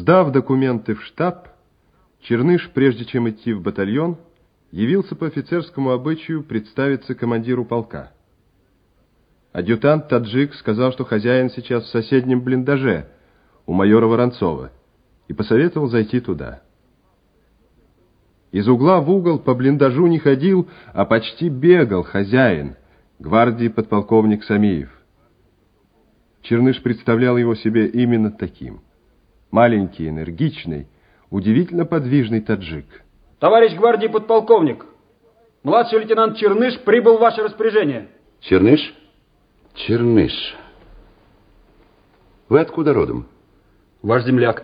Сдав документы в штаб, Черныш, прежде чем идти в батальон, явился по офицерскому обычаю представиться командиру полка. Адъютант-таджик сказал, что хозяин сейчас в соседнем блиндаже у майора Воронцова, и посоветовал зайти туда. Из угла в угол по блиндажу не ходил, а почти бегал хозяин, гвардии подполковник Самиев. Черныш представлял его себе именно таким. Маленький, энергичный, удивительно подвижный таджик. Товарищ гвардии подполковник, младший лейтенант Черныш прибыл в ваше распоряжение. Черныш? Черныш. Вы откуда родом? Ваш земляк.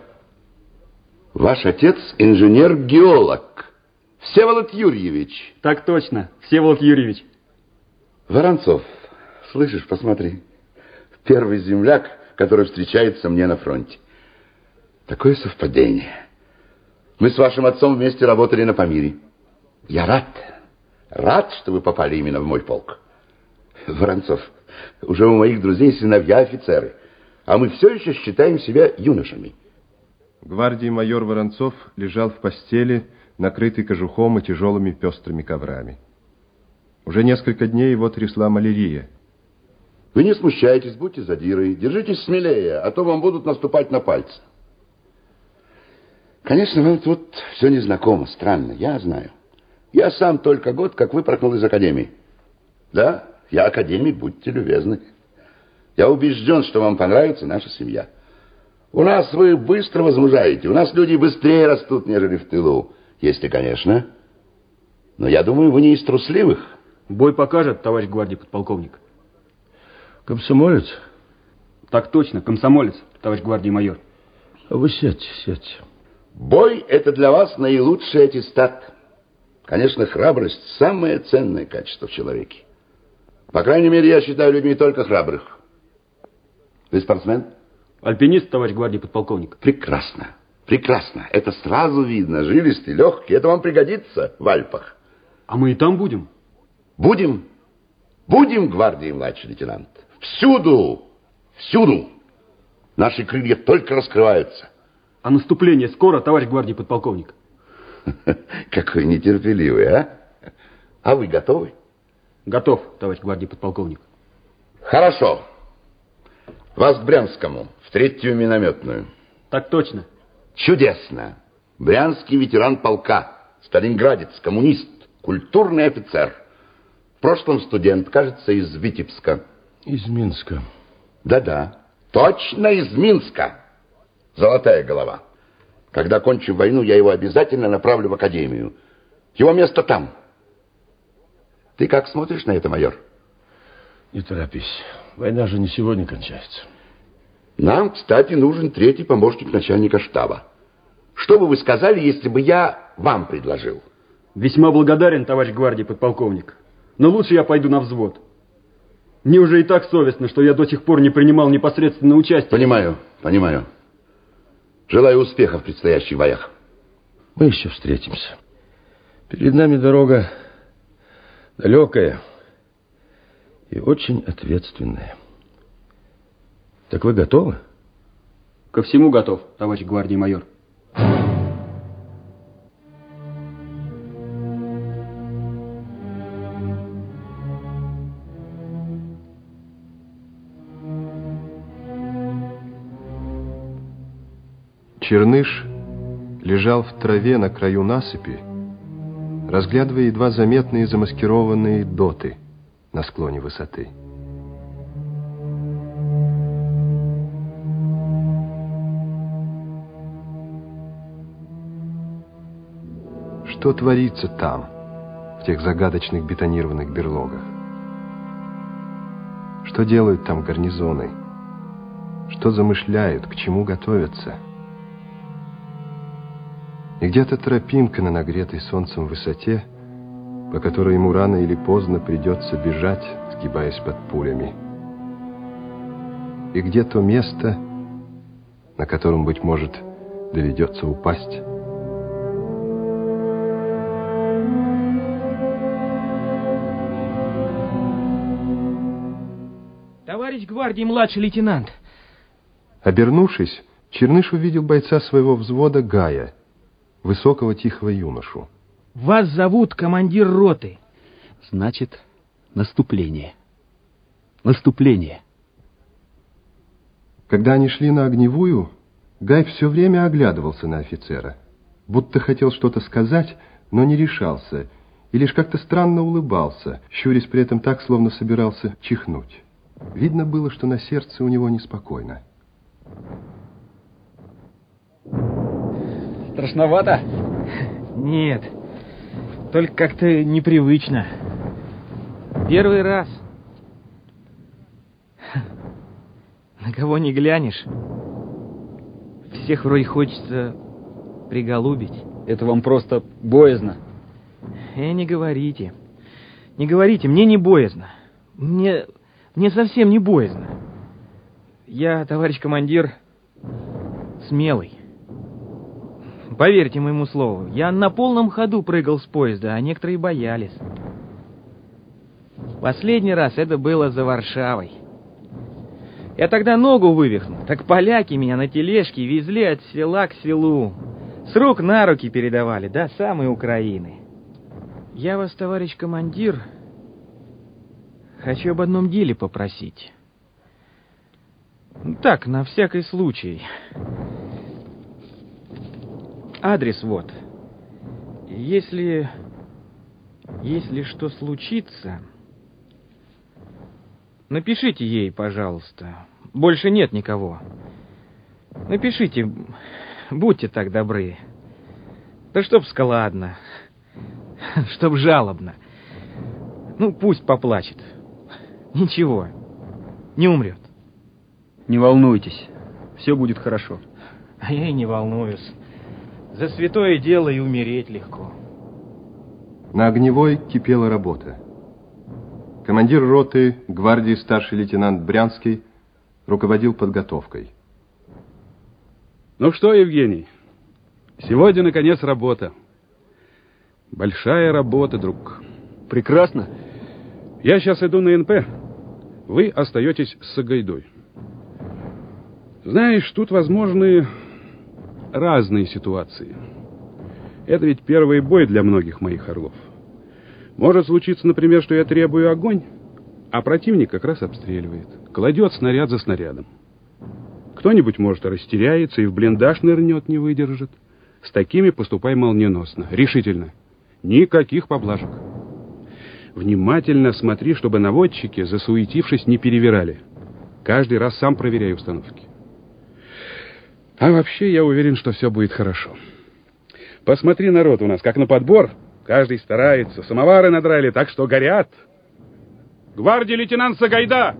Ваш отец инженер-геолог. Всеволод Юрьевич. Так точно, Всеволод Юрьевич. Воронцов, слышишь, посмотри. Первый земляк, который встречается мне на фронте. Такое совпадение. Мы с вашим отцом вместе работали на Памире. Я рад, что вы попали именно в мой полк. Воронцов, уже у моих друзей сыновья офицеры, а мы все еще считаем себя юношами. Гвардии майор Воронцов лежал в постели, накрытый кожухом и тяжелыми пестрыми коврами. Уже несколько дней его трясла малярия. Вы не смущайтесь, будьте задирой, держитесь смелее, а то вам будут наступать на пальцы. Конечно, вам тут все незнакомо, странно, я знаю. Я сам только год, как выпорхнул из академии. Да, я академик, будьте любезны. Я убежден, что вам понравится наша семья. У нас вы быстро возмужаете, у нас люди быстрее растут, нежели в тылу. Если, конечно. Но я думаю, вы не из трусливых. Бой покажет, товарищ гвардии подполковник. Комсомолец? Так точно, комсомолец, товарищ гвардии майор. Вы сядьте, сядьте. Бой – это для вас наилучший аттестат. Конечно, храбрость – самое ценное качество в человеке. По крайней мере, я считаю людьми только храбрых. Вы спортсмен? Альпинист, товарищ гвардии подполковник. Прекрасно, прекрасно. Это сразу видно. Жилистый, легкий. Это вам пригодится в Альпах. А мы и там будем? Будем. Будем, гвардии младший лейтенант. Всюду, всюду. Наши крылья только раскрываются. А наступление скоро, товарищ гвардии подполковник? Какой нетерпеливый, а? А вы готовы? Готов, товарищ гвардии подполковник. Хорошо. Вас к Брянскому, в 3-ю минометную. Так точно. Чудесно. Брянский ветеран полка, сталинградец, коммунист, культурный офицер. В прошлом студент, кажется, из Витебска. Из Минска. Да-да, точно из Минска. Золотая голова. Когда кончу войну, я его обязательно направлю в академию. Его место там. Ты как смотришь на это, майор? Не торопись. Война же не сегодня кончается. Нам, кстати, нужен 3-й помощник начальника штаба. Что бы вы сказали, если бы я вам предложил? Весьма благодарен, товарищ гвардии подполковник. Но лучше я пойду на взвод. Мне уже и так совестно, что я до сих пор не принимал непосредственно участие. Понимаю, понимаю. Желаю успеха в предстоящих боях. Мы еще встретимся. Перед нами дорога далекая и очень ответственная. Так вы готовы? Ко всему готов, товарищ гвардии майор. Черныш лежал в траве на краю насыпи, разглядывая едва заметные замаскированные доты на склоне высоты. Что творится там, в тех загадочных бетонированных берлогах? Что делают там гарнизоны? Что замышляют, к чему готовятся? И где-то тропинка на нагретой солнцем высоте, по которой ему рано или поздно придется бежать, сгибаясь под пулями. И где то место, на котором, быть может, доведется упасть. Товарищ гвардии младший лейтенант. Обернувшись, Черныш увидел бойца своего взвода Гая, высокого тихого юношу. Вас зовут командир роты. Значит, наступление. Наступление. Когда они шли на огневую, Гай все время оглядывался на офицера, будто хотел что-то сказать, но не решался, и лишь как-то странно улыбался, щурясь при этом так, словно собирался чихнуть. Видно было, что на сердце у него неспокойно. Страшновато? Нет, только как-то непривычно. Первый раз. На кого не глянешь, всех вроде хочется приголубить. Это вам просто боязно. Не говорите. Не говорите, мне не боязно. Мне совсем не боязно. Я, товарищ командир, смелый. Поверьте моему слову, я на полном ходу прыгал с поезда, а некоторые боялись. Последний раз это было за Варшавой. Я тогда ногу вывихнул, так поляки меня на тележке везли от села к селу. С рук на руки передавали, до самой Украины. Я вас, товарищ командир, хочу об одном деле попросить. Так, на всякий случай. Адрес вот. Если что случится, напишите ей, пожалуйста. Больше нет никого. Напишите, будьте так добры. Да чтоб складно, чтоб жалобно. Ну, пусть поплачет. Ничего, не умрет. Не волнуйтесь, все будет хорошо. А я и не волнуюсь. За святое дело и умереть легко. На огневой кипела работа. Командир роты гвардии старший лейтенант Брянский руководил подготовкой. Ну что, Евгений, сегодня, наконец, работа. Большая работа, друг. Прекрасно. Я сейчас иду на НП. Вы остаетесь с Сагайдой. Знаешь, тут возможны разные ситуации. Это ведь первый бой для многих моих орлов. Может случиться, например, что я требую огонь, а противник как раз обстреливает. Кладет снаряд за снарядом. Кто-нибудь, может, растеряется и в блиндаж нырнет, не выдержит. С такими поступай молниеносно, решительно. Никаких поблажек. Внимательно смотри, чтобы наводчики, засуетившись, не перевирали. Каждый раз сам проверяй установки. А вообще, я уверен, что все будет хорошо. Посмотри, народ у нас, как на подбор. Каждый старается, самовары надрали, так что горят. Гвардии лейтенант Сагайда!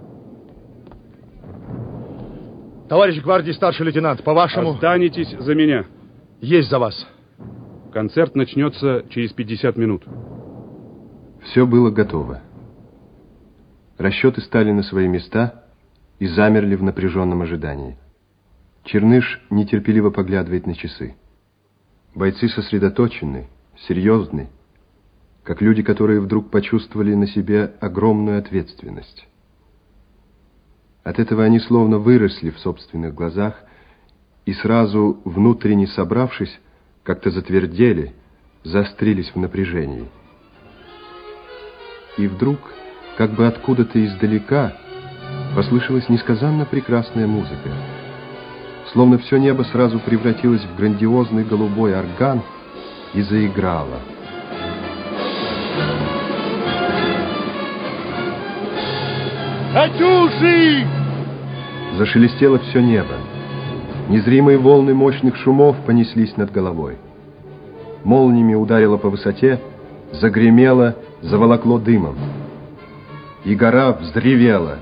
Товарищ гвардии старший лейтенант, по-вашему... Останетесь за меня. Есть за вас. Концерт начнется через 50 минут. Все было готово. Расчеты стали на свои места и замерли в напряженном ожидании. Черныш нетерпеливо поглядывает на часы. Бойцы сосредоточены, серьезны, как люди, которые вдруг почувствовали на себе огромную ответственность. От этого они словно выросли в собственных глазах и сразу, внутренне собравшись, как-то затвердели, заострились в напряжении. И вдруг, как бы откуда-то издалека, послышалась несказанно прекрасная музыка. Словно все небо сразу превратилось в грандиозный голубой орган и заиграло. «Катюши!» Зашелестело все небо. Незримые волны мощных шумов понеслись над головой. Молниями ударило по высоте, загремело, заволокло дымом. И гора взревела.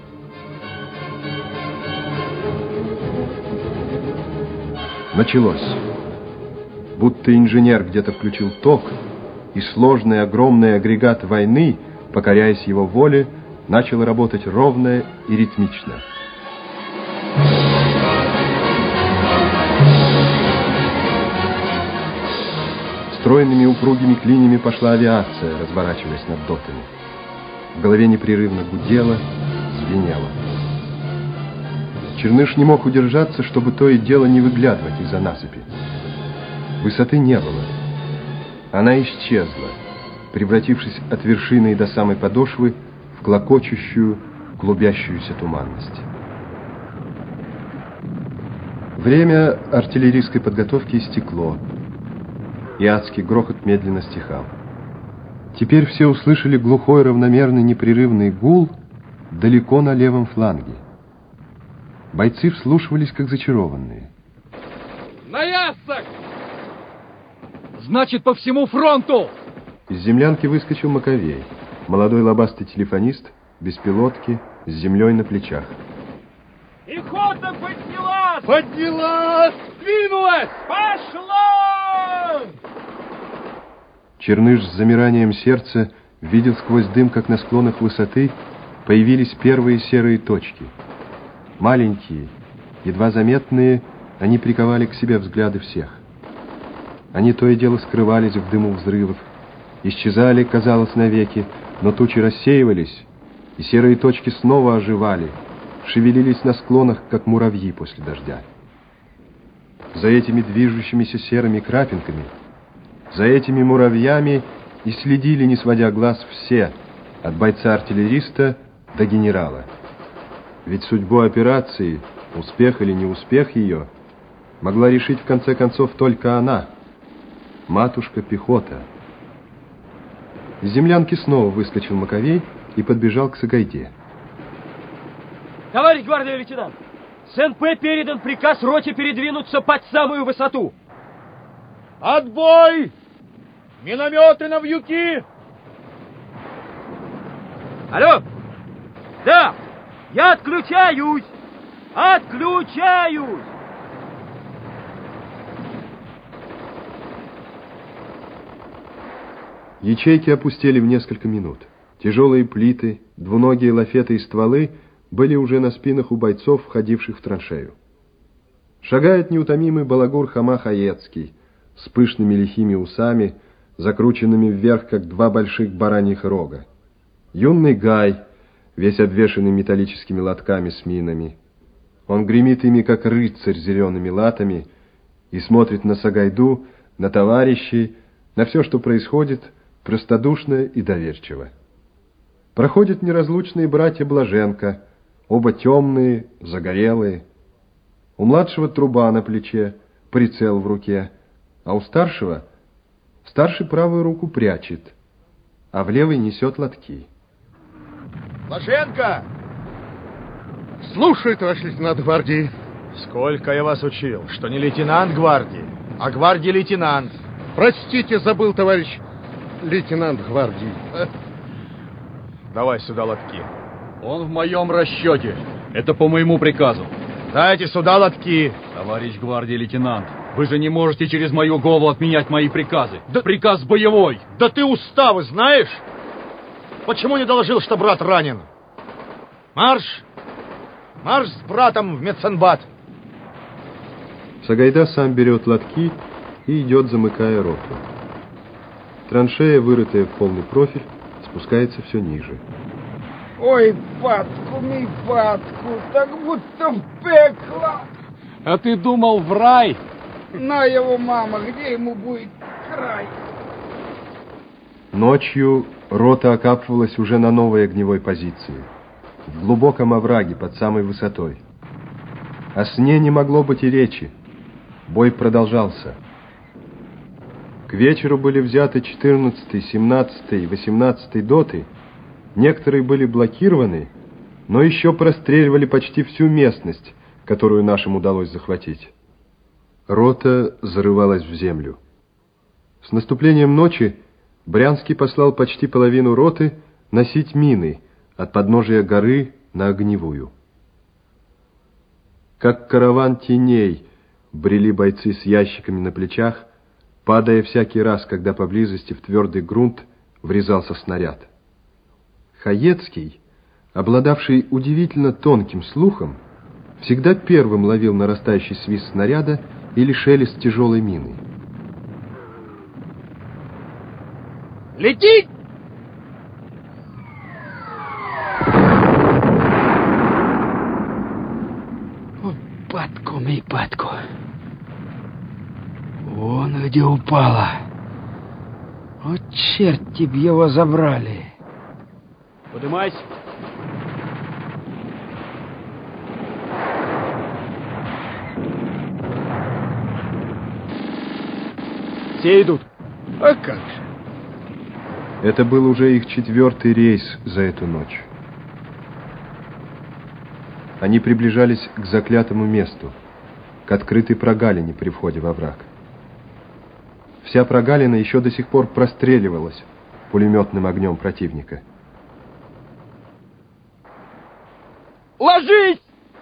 Началось. Будто инженер где-то включил ток, и сложный огромный агрегат войны, покоряясь его воле, начал работать ровно и ритмично. Стройными упругими клинями пошла авиация, разворачиваясь над дотами. В голове непрерывно гудело, звенело. Черныш не мог удержаться, чтобы то и дело не выглядывать из-за насыпи. Высоты не было. Она исчезла, превратившись от вершины и до самой подошвы в клокочущую, клубящуюся туманность. Время артиллерийской подготовки истекло, и адский грохот медленно стихал. Теперь все услышали глухой, равномерный, непрерывный гул далеко на левом фланге. Бойцы вслушивались, как зачарованные. На ясок! Значит, по всему фронту! Из землянки выскочил Маковей, молодой лобастый телефонист, без пилотки, с землей на плечах. Пехота поднялась! Поднялась! Двинулась! Пошла! Черныш с замиранием сердца видел сквозь дым, как на склонах высоты появились первые серые точки. Маленькие, едва заметные, они приковали к себе взгляды всех. Они то и дело скрывались в дыму взрывов, исчезали, казалось, навеки, но тучи рассеивались, и серые точки снова оживали, шевелились на склонах, как муравьи после дождя. За этими движущимися серыми крапинками, за этими муравьями и следили, не сводя глаз, все, от бойца-артиллериста до генерала. Ведь судьбу операции, успех или неуспех ее, могла решить в конце концов только она, матушка-пехота. Из землянки снова выскочил Маковей и подбежал к Сагайде. Товарищ гвардии лейтенант, с НП передан приказ роте передвинуться под самую высоту. Отбой! Минометы на вьюки! Алло! Да! Я отключаюсь! Отключаюсь! Ячейки опустели в несколько минут. Тяжелые плиты, двуногие лафеты и стволы были уже на спинах у бойцов, входивших в траншею. Шагает неутомимый балагур Хома Хаецкий с пышными лихими усами, закрученными вверх, как два больших бараньих рога. Юный Гай, весь обвешанный металлическими лотками с минами. Он гремит ими, как рыцарь, зелеными латами, и смотрит на Сагайду, на товарищей, на все, что происходит, простодушно и доверчиво. Проходят неразлучные братья Блаженко, оба темные, загорелые. У младшего труба на плече, прицел в руке, а у старшего старший правую руку прячет, а в левой несет лотки. Блаженко! Слушай, товарищ лейтенант гвардии. Сколько я вас учил, что не лейтенант гвардии, а гвардии лейтенант. Простите, забыл, товарищ лейтенант гвардии. Давай сюда лотки. Он в моем расчете. Это по моему приказу. Дайте сюда лотки. Товарищ гвардии лейтенант, вы же не можете через мою голову отменять мои приказы. Да приказ боевой. Да ты уставы знаешь? Почему не доложил, что брат ранен? Марш! Марш с братом в медсанбат. Сагайда сам берет лотки и идет, замыкая роту. Траншея, вырытая в полный профиль, спускается все ниже. Ой, батку, мій батку, так будто в пекло. А ты думал, в рай? На его, мама, где ему будет край? Ночью рота окапывалась уже на новой огневой позиции, в глубоком овраге под самой высотой. О сне не могло быть и речи. Бой продолжался. К вечеру были взяты 14-й, 17-й и 18-й доты. Некоторые были блокированы, но еще простреливали почти всю местность, которую нашим удалось захватить. Рота зарывалась в землю. С наступлением ночи Брянский послал почти половину роты носить мины от подножия горы на огневую. Как караван теней брели бойцы с ящиками на плечах, падая всякий раз, когда поблизости в твердый грунт врезался снаряд. Хаецкий, обладавший удивительно тонким слухом, всегда первым ловил нарастающий свист снаряда или шелест тяжелой мины. Летит! мне падку. Вон где упала. Вот черти б его забрали. Подымайся. Все идут. А как же? Это был уже их 4-й рейс за эту ночь. Они приближались к заклятому месту, к открытой прогалине при входе во враг. Вся прогалина еще до сих пор простреливалась пулеметным огнем противника. Ложись!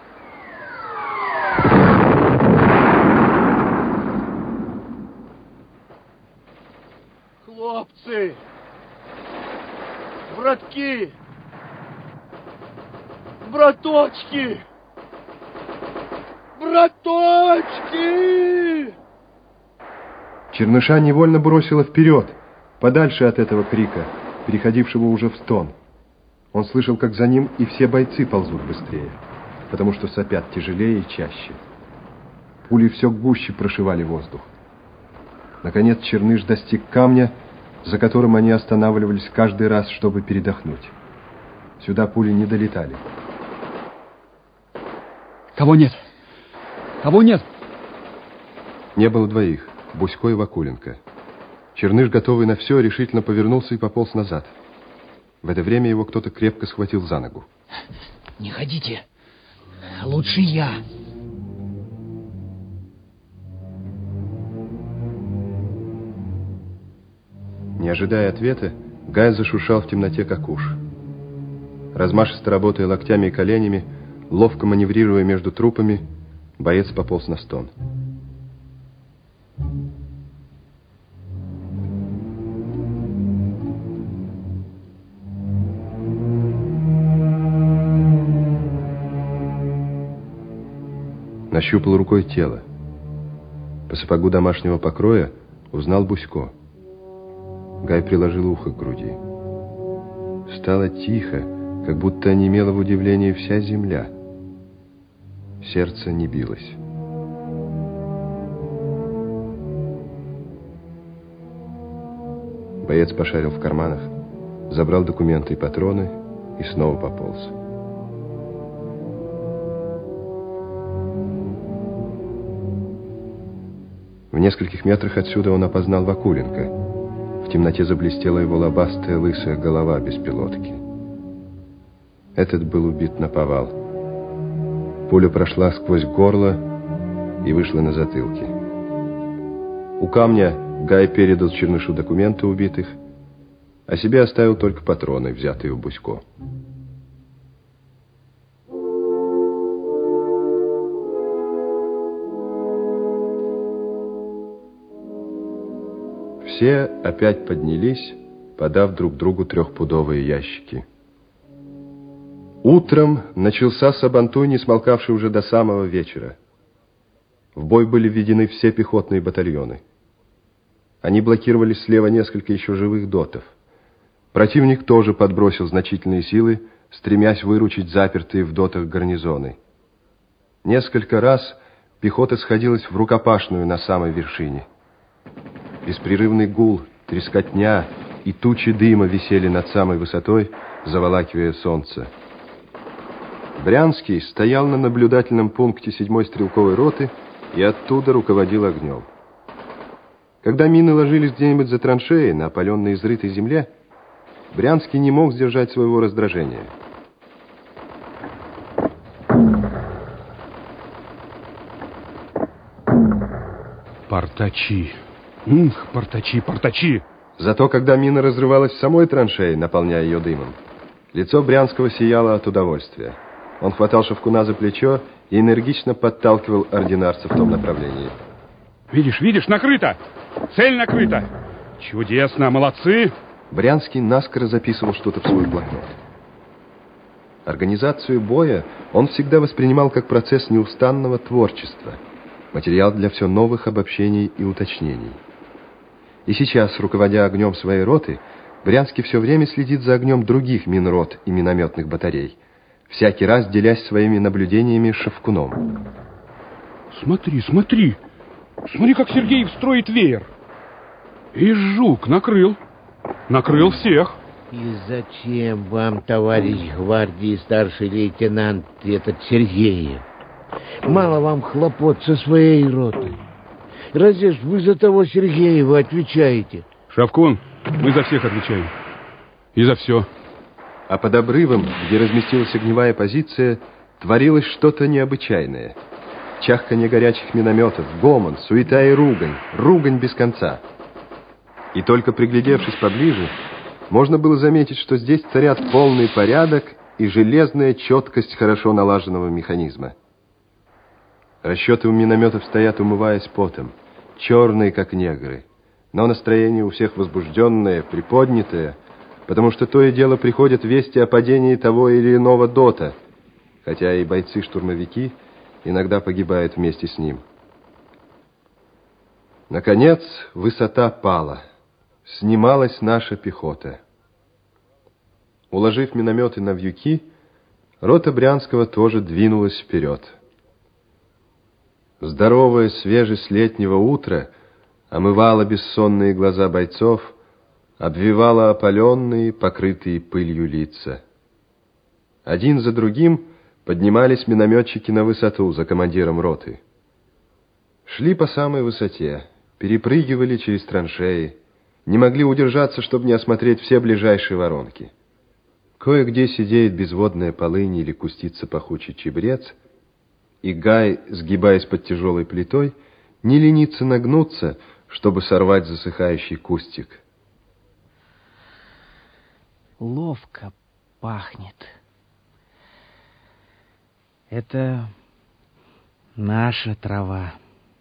Хлопцы! Братки! Браточки! Браточки! Черныша невольно бросила вперед, подальше от этого крика, переходившего уже в стон. Он слышал, как за ним и все бойцы ползут быстрее, потому что сопят тяжелее и чаще. Пули все гуще прошивали воздух. Наконец Черныш достиг камня, за которым они останавливались каждый раз, чтобы передохнуть. Сюда пули не долетали. Кого нет? Кого нет? Не было двоих, Бусько и Вакуленко. Черныш, готовый на все, решительно повернулся и пополз назад. В это время его кто-то крепко схватил за ногу. Не ходите. Лучше я. Не ожидая ответа, Гай зашуршал в темноте, как уж. Размашисто работая локтями и коленями, ловко маневрируя между трупами, боец пополз на стон. Нащупал рукой тело. По сапогу домашнего покроя узнал Бусько. Гай приложил ухо к груди. Стало тихо, как будто онемела в удивлении вся земля. Сердце не билось. Боец пошарил в карманах, забрал документы и патроны и снова пополз. В нескольких метрах отсюда он опознал Вакуленко. В темноте заблестела его лобастая лысая голова без пилотки. Этот был убит наповал. Пуля прошла сквозь горло и вышла на затылке. У камня Гай передал Чернышу документы убитых, а себе оставил только патроны, взятые у Бусько. Все опять поднялись, подав друг другу 3-пудовые ящики. Утром начался сабантуй, не смолкавший уже до самого вечера. В бой были введены все пехотные батальоны. Они блокировали слева несколько еще живых дотов. Противник тоже подбросил значительные силы, стремясь выручить запертые в дотах гарнизоны. Несколько раз пехота сходилась в рукопашную на самой вершине. Беспрерывный гул, трескотня и тучи дыма висели над самой высотой, заволакивая солнце. Брянский стоял на наблюдательном пункте 7-й стрелковой роты и оттуда руководил огнем. Когда мины ложились где-нибудь за траншеей на опаленной изрытой земле, Брянский не мог сдержать своего раздражения. Портачи. Портачи, портачи. Зато когда мина разрывалась в самой траншее, наполняя ее дымом, лицо Брянского сияло от удовольствия. Он хватал Шевкуна за плечо и энергично подталкивал ординарца в том направлении. Видишь, накрыто! Цель накрыта! Чудесно, молодцы! Брянский наскоро записывал что-то в свой блокнот. Организацию боя он всегда воспринимал как процесс неустанного творчества, материал для все новых обобщений и уточнений. И сейчас, руководя огнем своей роты, Брянский все время следит за огнем других минрот и минометных батарей, всякий раз делясь своими наблюдениями с Шевкуном. Смотри, смотри. Смотри, как Сергеев строит веер. И жук накрыл. Накрыл всех. И зачем вам, товарищ гвардии, старший лейтенант, этот Сергеев? Мало вам хлопот со своей ротой. Разве ж вы за того Сергеева отвечаете? Шавкун, мы за всех отвечаем. И за все. А под обрывом, где разместилась огневая позиция, творилось что-то необычайное. Чахканье горячих минометов, гомон, суета и ругань. Ругань без конца. И только приглядевшись поближе, можно было заметить, что здесь царят полный порядок и железная четкость хорошо налаженного механизма. Расчеты у минометов стоят, умываясь потом, черные, как негры. Но настроение у всех возбужденное, приподнятое, потому что то и дело приходят вести о падении того или иного дота, хотя и бойцы-штурмовики иногда погибают вместе с ним. Наконец, высота пала. Снималась наша пехота. Уложив минометы на вьюки, рота Брянского тоже двинулась вперед. Здоровая свежесть летнего утра омывала бессонные глаза бойцов, обвивала опаленные, покрытые пылью лица. Один за другим поднимались минометчики на высоту за командиром роты. Шли по самой высоте, перепрыгивали через траншеи, не могли удержаться, чтобы не осмотреть все ближайшие воронки. Кое-где сидеет безводная полынь или кустится пахучий чебрец, и Гай, сгибаясь под тяжелой плитой, не ленится нагнуться, чтобы сорвать засыхающий кустик. Ловко пахнет. Это наша трава.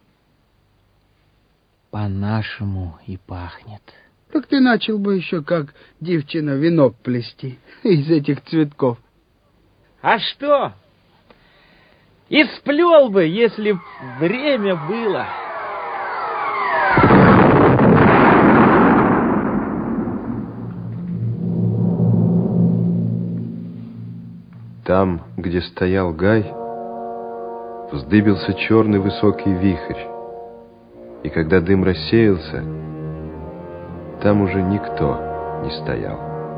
По-нашему и пахнет. Так ты начал бы еще, как девчина, венок плести из этих цветков. А что? И сплел бы, если б время было. Там, где стоял Гай, вздыбился черный высокий вихрь. И когда дым рассеялся, там уже никто не стоял.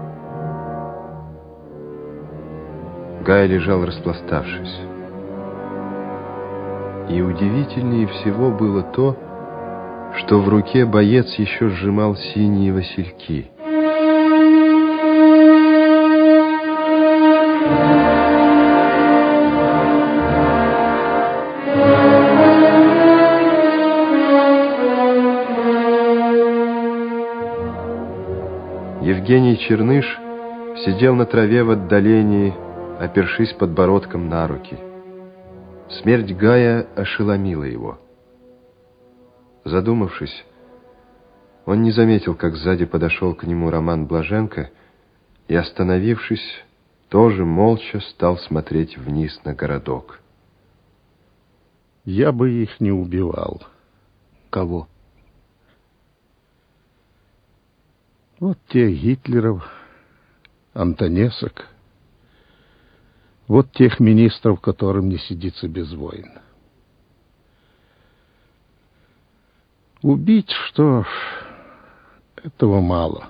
Гай лежал, распластавшись. И удивительнее всего было то, что в руке боец еще сжимал синие васильки. Евгений Черныш сидел на траве в отдалении, опершись подбородком на руки. Смерть Гая ошеломила его. Задумавшись, он не заметил, как сзади подошел к нему Роман Блаженко и, остановившись, тоже молча стал смотреть вниз на городок. Я бы их не убивал. Кого? Вот тех Гитлеров, Антонесок, вот тех министров, которым не сидится без войн. Убить, что ж, этого мало.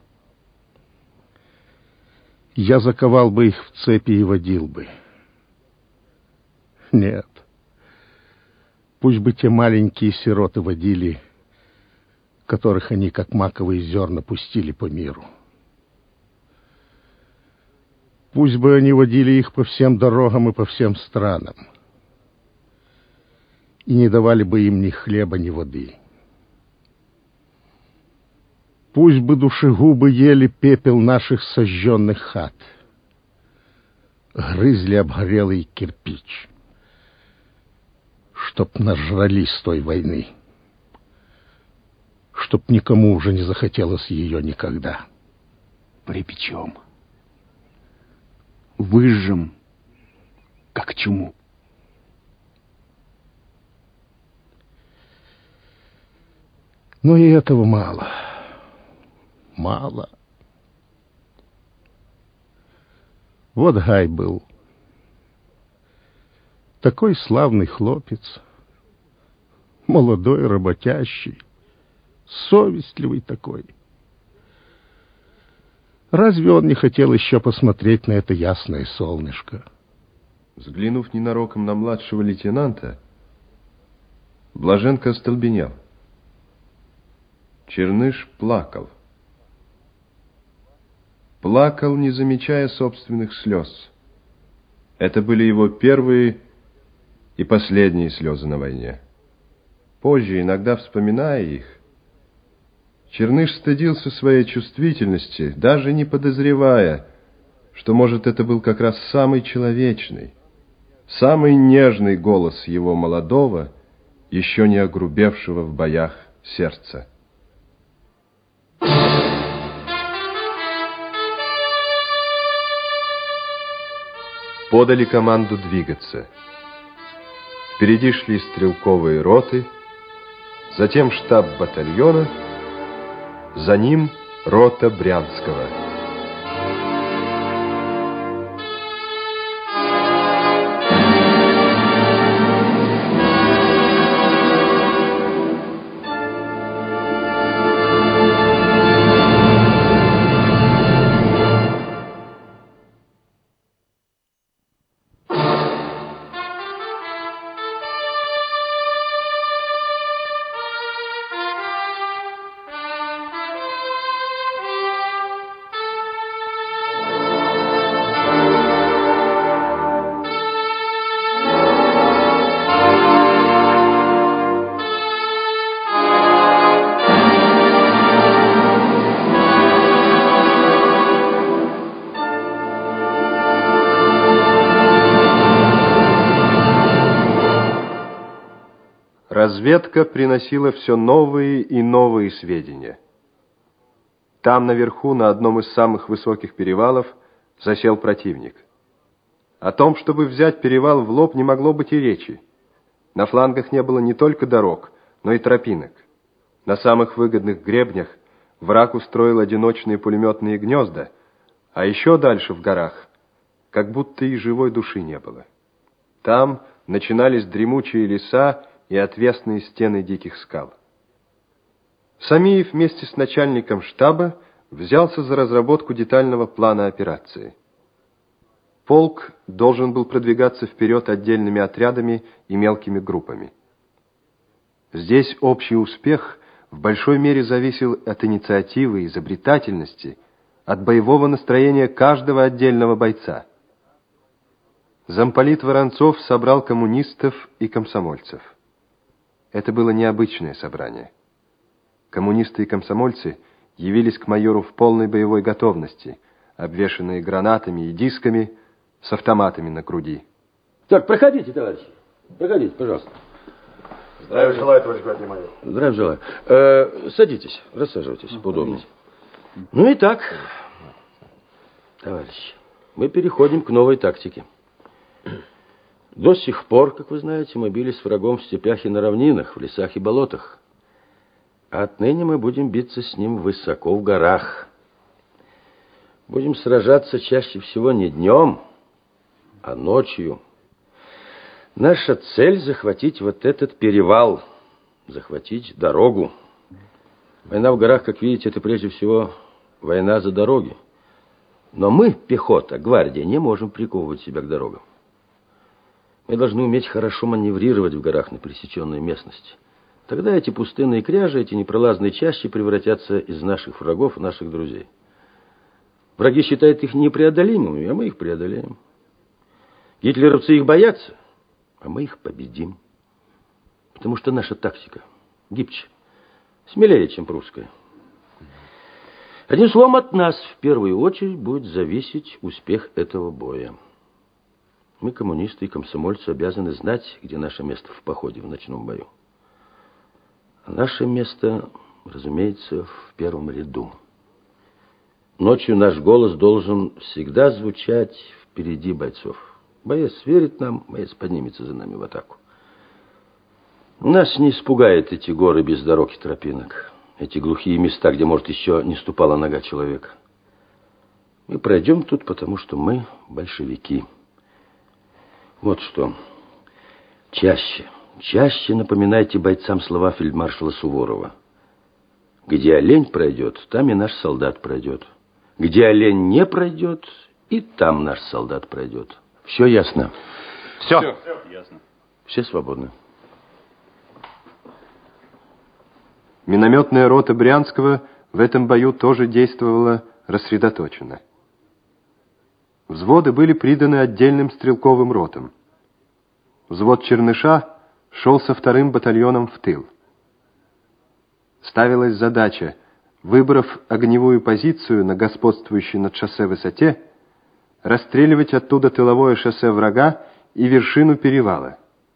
Я заковал бы их в цепи и водил бы. Нет. Пусть бы те маленькие сироты водили, которых они, как маковые зерна, пустили по миру. Пусть бы они водили их по всем дорогам и по всем странам. И не давали бы им ни хлеба, ни воды. Пусть бы душегубы ели пепел наших сожженных хат. Грызли обгорелый кирпич. Чтоб нажрались с той войны. Чтоб никому уже не захотелось ее никогда. Припечем. Выжжем, как чуму. Но и этого мало. Мало. Вот Гай был. Такой славный хлопец, молодой, работящий, совестливый такой. Разве он не хотел еще посмотреть на это ясное солнышко? Взглянув ненароком на младшего лейтенанта, Блаженко остолбенел. Черныш плакал. Плакал, не замечая собственных слез. Это были его первые и последние слезы на войне. Позже, иногда вспоминая их, Черныш стыдился своей чувствительности, даже не подозревая, что, может, это был как раз самый человечный, самый нежный голос его молодого, еще не огрубевшего в боях сердца. Подали команду двигаться. Впереди шли стрелковые роты, затем штаб батальона, за ним рота Брянского. Разведка приносила все новые и новые сведения. Там наверху, на одном из самых высоких перевалов, засел противник. О том, чтобы взять перевал в лоб, не могло быть и речи. На флангах не было не только дорог, но и тропинок. На самых выгодных гребнях враг устроил одиночные пулеметные гнезда, а еще дальше в горах, как будто и живой души не было. Там начинались дремучие леса и отвесные стены диких скал. Самиев вместе с начальником штаба взялся за разработку детального плана операции. Полк должен был продвигаться вперед отдельными отрядами и мелкими группами. Здесь общий успех в большой мере зависел от инициативы и изобретательности, от боевого настроения каждого отдельного бойца. Замполит Воронцов собрал коммунистов и комсомольцев. Это было необычное собрание. Коммунисты и комсомольцы явились к майору в полной боевой готовности, обвешанные гранатами и дисками, с автоматами на груди. Так, проходите, товарищи. Проходите, пожалуйста. Здравия желаю, товарищ гвардии майор. Здравия желаю. Садитесь, рассаживайтесь, поудобнее. Ну и так, товарищи, мы переходим к новой тактике. До сих пор, как вы знаете, мы бились с врагом в степях и на равнинах, в лесах и болотах. А отныне мы будем биться с ним высоко в горах. Будем сражаться чаще всего не днем, а ночью. Наша цель — захватить вот этот перевал, захватить дорогу. Война в горах, как видите, это прежде всего война за дороги. Но мы, пехота, гвардия, не можем приковывать себя к дорогам. Мы должны уметь хорошо маневрировать в горах на пересеченной местности. Тогда эти пустынные кряжи, эти непролазные чащи превратятся из наших врагов в наших друзей. Враги считают их непреодолимыми, а мы их преодолеем. Гитлеровцы их боятся, а мы их победим. Потому что наша тактика гибче, смелее, чем прусская. Одним словом, от нас в первую очередь будет зависеть успех этого боя. Мы, коммунисты и комсомольцы, обязаны знать, где наше место в походе, в ночном бою. А наше место, разумеется, в первом ряду. Ночью наш голос должен всегда звучать впереди бойцов. Боец верит нам, боец поднимется за нами в атаку. Нас не испугает эти горы без дорог и тропинок, эти глухие места, где, может, еще не ступала нога человека. Мы пройдем тут, потому что мы большевики. Вот что. Чаще, чаще напоминайте бойцам слова фельдмаршала Суворова. Где олень пройдет, там и наш солдат пройдет. Где олень не пройдет, и там наш солдат пройдет. Все ясно? Все ясно. Все свободны. Минометная рота Брянского в этом бою тоже действовала рассредоточенно. Взводы были приданы отдельным стрелковым ротам. Взвод Черныша шел со 2-м батальоном в тыл. Ставилась задача, выбрав огневую позицию на господствующей над шоссе высоте, расстреливать оттуда тыловое шоссе врага и вершину перевала.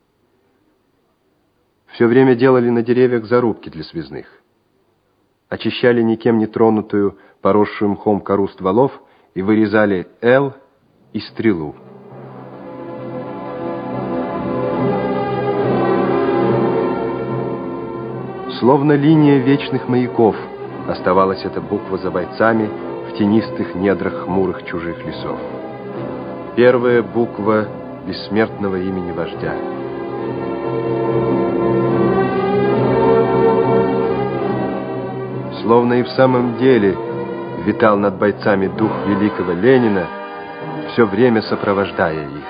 Все время делали на деревьях зарубки для связных. Очищали никем не тронутую, поросшую мхом кору стволов и вырезали «Л» и стрелу. Словно линия вечных маяков оставалась эта буква за бойцами в тенистых недрах хмурых чужих лесов. Первая буква бессмертного имени вождя. Словно и в самом деле витал над бойцами дух великого Ленина, все время сопровождая их.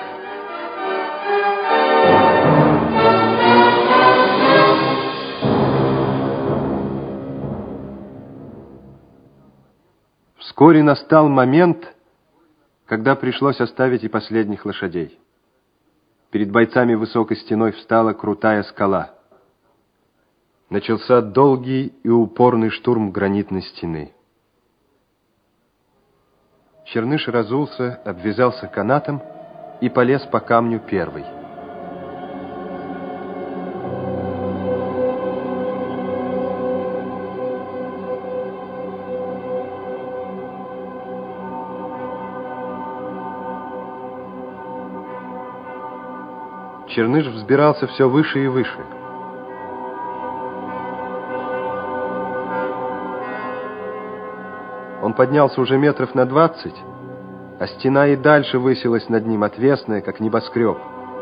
Вскоре настал момент, когда пришлось оставить и последних лошадей. Перед бойцами высокой стеной встала крутая скала. Начался долгий и упорный штурм гранитной стены. Черныш разулся, обвязался канатом и полез по камню первый. Черныш взбирался все выше и выше. Он поднялся уже метров на 20, а стена и дальше высилась над ним, отвесная, как небоскреб.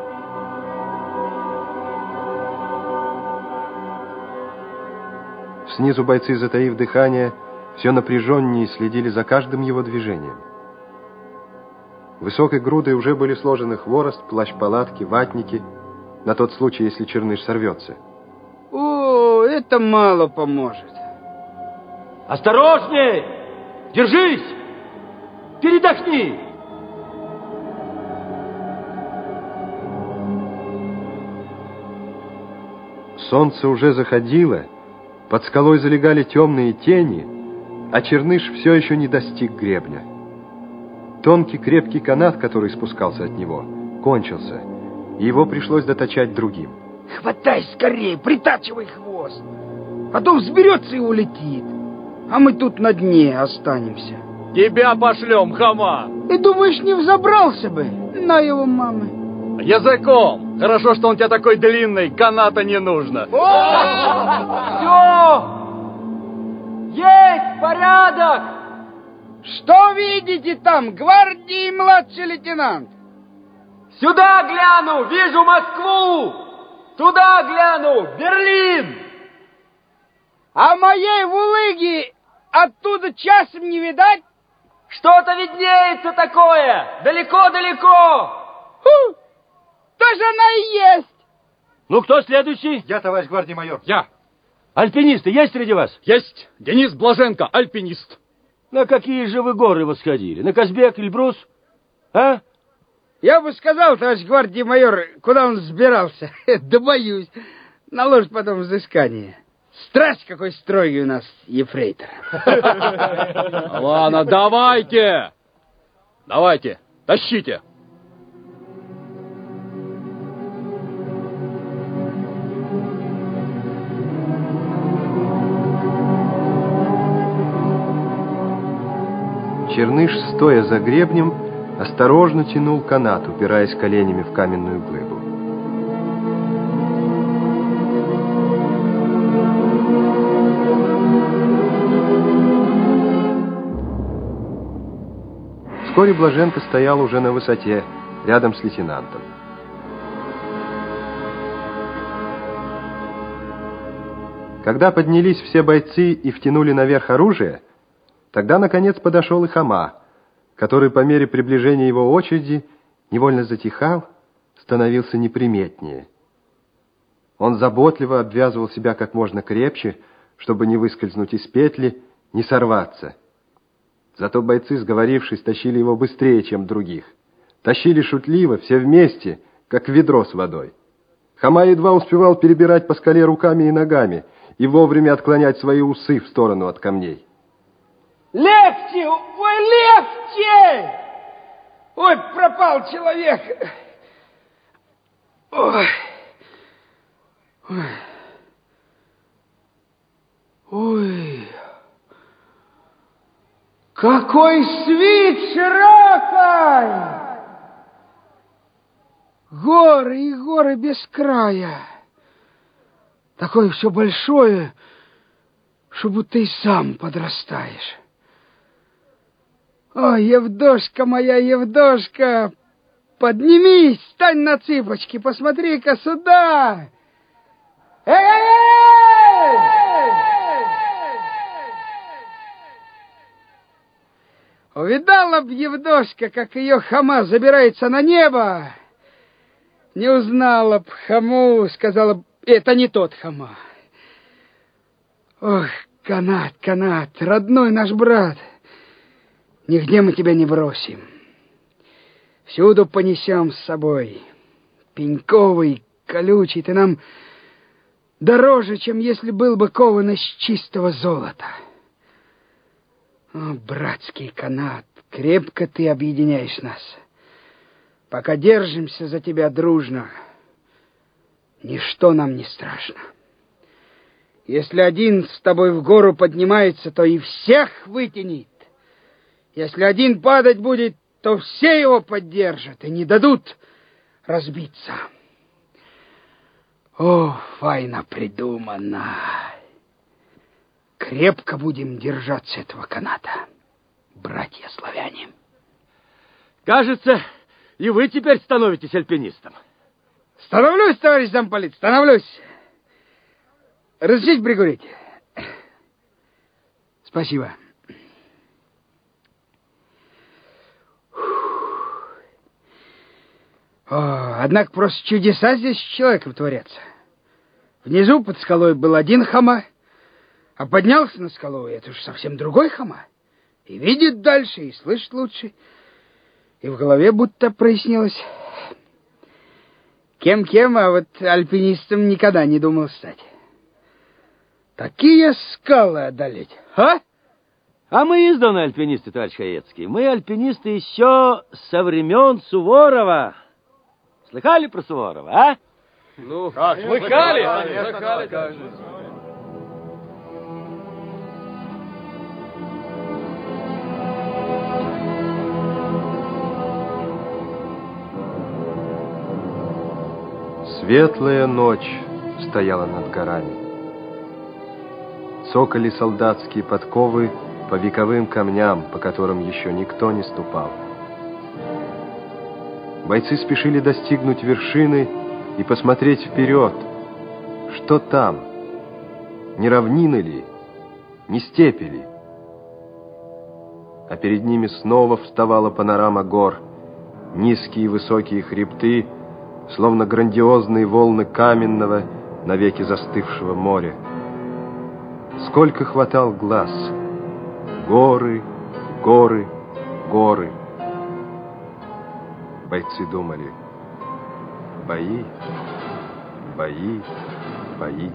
Снизу бойцы, затаив дыхание, все напряженнее следили за каждым его движением. Высокой грудой уже были сложены хворост, плащ-палатки, ватники, на тот случай, если Черныш сорвется. О, это мало поможет. Осторожней! Держись! Передохни! Солнце уже заходило, под скалой залегали темные тени, а Черныш все еще не достиг гребня. Тонкий крепкий канат, который спускался от него, кончился, и его пришлось дотачать другим. Хватай скорее, притачивай хвост. Потом взберется и улетит. А мы тут на дне останемся. Тебя пошлем, хама! И думаешь, не взобрался бы? На его мамы. Языком! Хорошо, что он у тебя такой длинный, каната не нужно. Все! Есть порядок! Что видите там, гвардии младший лейтенант? Сюда гляну, вижу Москву! Туда гляну, Берлин! А моей Вулыги оттуда часом не видать? Что-то виднеется такое! Далеко-далеко! То же она и есть! Ну, кто следующий? Я, товарищ гвардии майор. Я. Альпинисты есть среди вас? Есть. Денис Блаженко, альпинист. На какие же вы горы восходили? На Казбек, Эльбрус? А? Я бы сказал, товарищ гвардии майор, куда он сбирался. Да боюсь. Наложит потом взыскание. Страсть, какой строгий у нас ефрейтор. Ладно, давайте. Давайте, тащите. Черныш, стоя за гребнем, осторожно тянул канат, упираясь коленями в каменную глыбу. Вскоре Блаженко стоял уже на высоте, рядом с лейтенантом. Когда поднялись все бойцы и втянули наверх оружие, тогда, наконец, подошел и Хома, который по мере приближения его очереди невольно затихал, становился неприметнее. Он заботливо обвязывал себя как можно крепче, чтобы не выскользнуть из петли, не сорваться. Зато бойцы, сговорившись, тащили его быстрее, чем других. Тащили шутливо, все вместе, как ведро с водой. Хома едва успевал перебирать по скале руками и ногами и вовремя отклонять свои усы в сторону от камней. Легче! Ой, легче! Ой, пропал человек! Ой! Ой! Ой! Какой свит широкой! Горы и горы без края. Такое все большое, что будто и сам подрастаешь. Ой, Евдошка моя, Евдошка, поднимись, встань на цыпочки, посмотри-ка сюда. Эй! Увидала б Евдошка, как ее Хома забирается на небо. Не узнала б Хому, сказала б, это не тот Хома. Ох, Канат, Канат, родной наш брат, нигде мы тебя не бросим. Всюду понесем с собой. Пеньковый, колючий, ты нам дороже, чем если был бы кован из чистого золота. О, братский Канат, крепко ты объединяешь нас. Пока держимся за тебя дружно, ничто нам не страшно. Если один с тобой в гору поднимается, то и всех вытянет. Если один падать будет, то все его поддержат и не дадут разбиться. О, файно придумано. Крепко будем держаться этого каната, братья славяне. Кажется, и вы теперь становитесь альпинистом. Становлюсь, товарищ замполит, становлюсь. Разрешите прикурить? Спасибо. О, однако просто чудеса здесь с человеком творятся. Внизу под скалой был один Хома, а поднялся на скалу, и это уж совсем другой Хома. И видит дальше, и слышит лучше. И в голове будто прояснилось. Кем-кем, а вот альпинистом никогда не думал стать. Такие скалы одолеть, а? А мы издавна альпинисты, товарищ Хаецкий. Мы альпинисты еще со времен Суворова. Слыхали про Суворова, а? Ну, как, слыхали? Слыхали. Светлая ночь стояла над горами. Цокали солдатские подковы по вековым камням, по которым еще никто не ступал. Бойцы спешили достигнуть вершины и посмотреть вперед. Что там? Не равнины ли? Не степи ли? А перед ними снова вставала панорама гор. Низкие и высокие хребты, словно грандиозные волны каменного, навеки застывшего моря. Сколько хватал глаз! Горы, горы, горы. Бойцы думали: бои, бои, бои.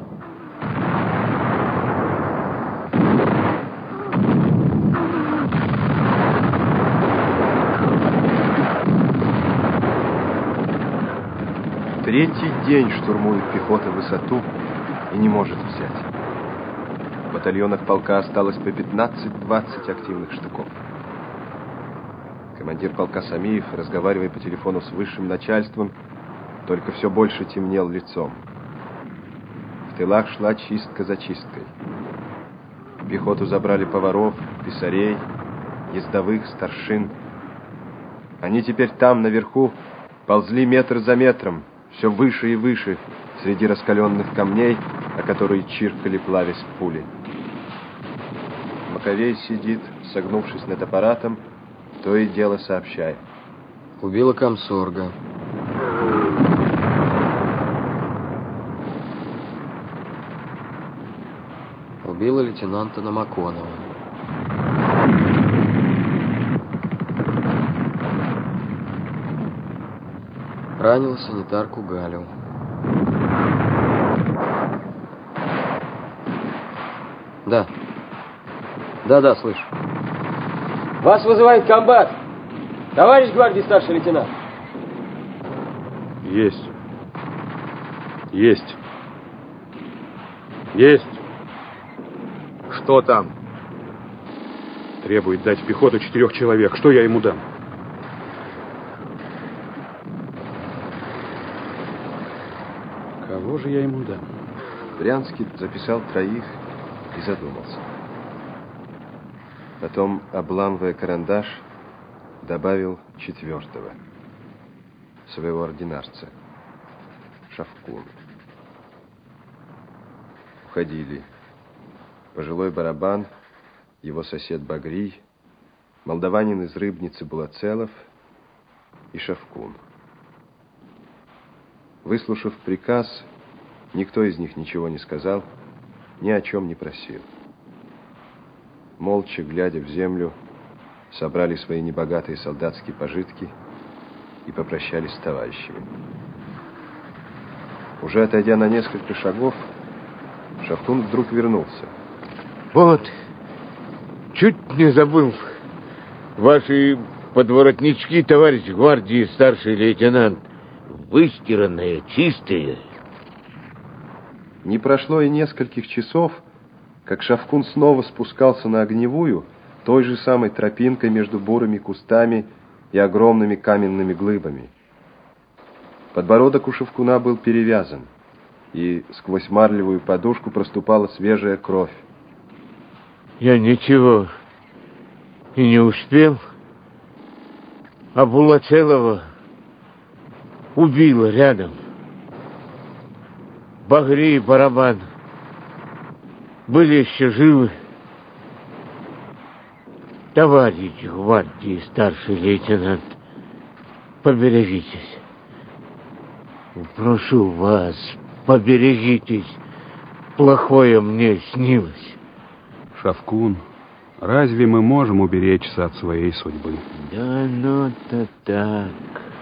Третий день штурмует пехота высоту и не может взять. В батальонах полка осталось по 15-20 активных штыков. Командир полка Самиев, разговаривая по телефону с высшим начальством, только все больше темнел лицом. В тылах шла чистка за чисткой. В пехоту забрали поваров, писарей, ездовых, старшин. Они теперь там, наверху, ползли метр за метром, все выше и выше, среди раскаленных камней, о которые чиркали, плавясь пули. Маковей сидит, согнувшись над аппаратом, то и дело сообщает. Убила комсорга. Убила лейтенанта Намаконова. Ранила санитарку Галю. Да. Да, слышу. Вас вызывает комбат. Товарищ гвардии старший лейтенант. Есть. Есть. Есть. Что там? Требует дать в пехоту 4 человек. Что я ему дам? Кого же я ему дам? Брянский записал 3 и задумался. Потом, обламывая карандаш, добавил 4-го, своего ординарца, Шавкун. Уходили пожилой барабан, его сосед Багрий, молдаванин из Рыбницы Булацелов и Шавкун. Выслушав приказ, никто из них ничего не сказал, ни о чем не просил. Молча, глядя в землю, собрали свои небогатые солдатские пожитки и попрощались с товарищами. Уже отойдя на несколько шагов, Шавкун вдруг вернулся. Вот, чуть не забыл. Ваши подворотнички, товарищ гвардии, старший лейтенант, выстиранные, чистые. Не прошло и нескольких часов, как Шавкун снова спускался на Огневую, той же самой тропинкой между бурыми кустами и огромными каменными глыбами. Подбородок у Шавкуна был перевязан, и сквозь марлевую подушку проступала свежая кровь. Я ничего и не успел, а Булацелова убила рядом. Багри и барабан были еще живы. Товарищ гвардии, старший лейтенант, поберегитесь. Прошу вас, поберегитесь. Плохое мне снилось. Шавкун, разве мы можем уберечься от своей судьбы? Да ну-то так.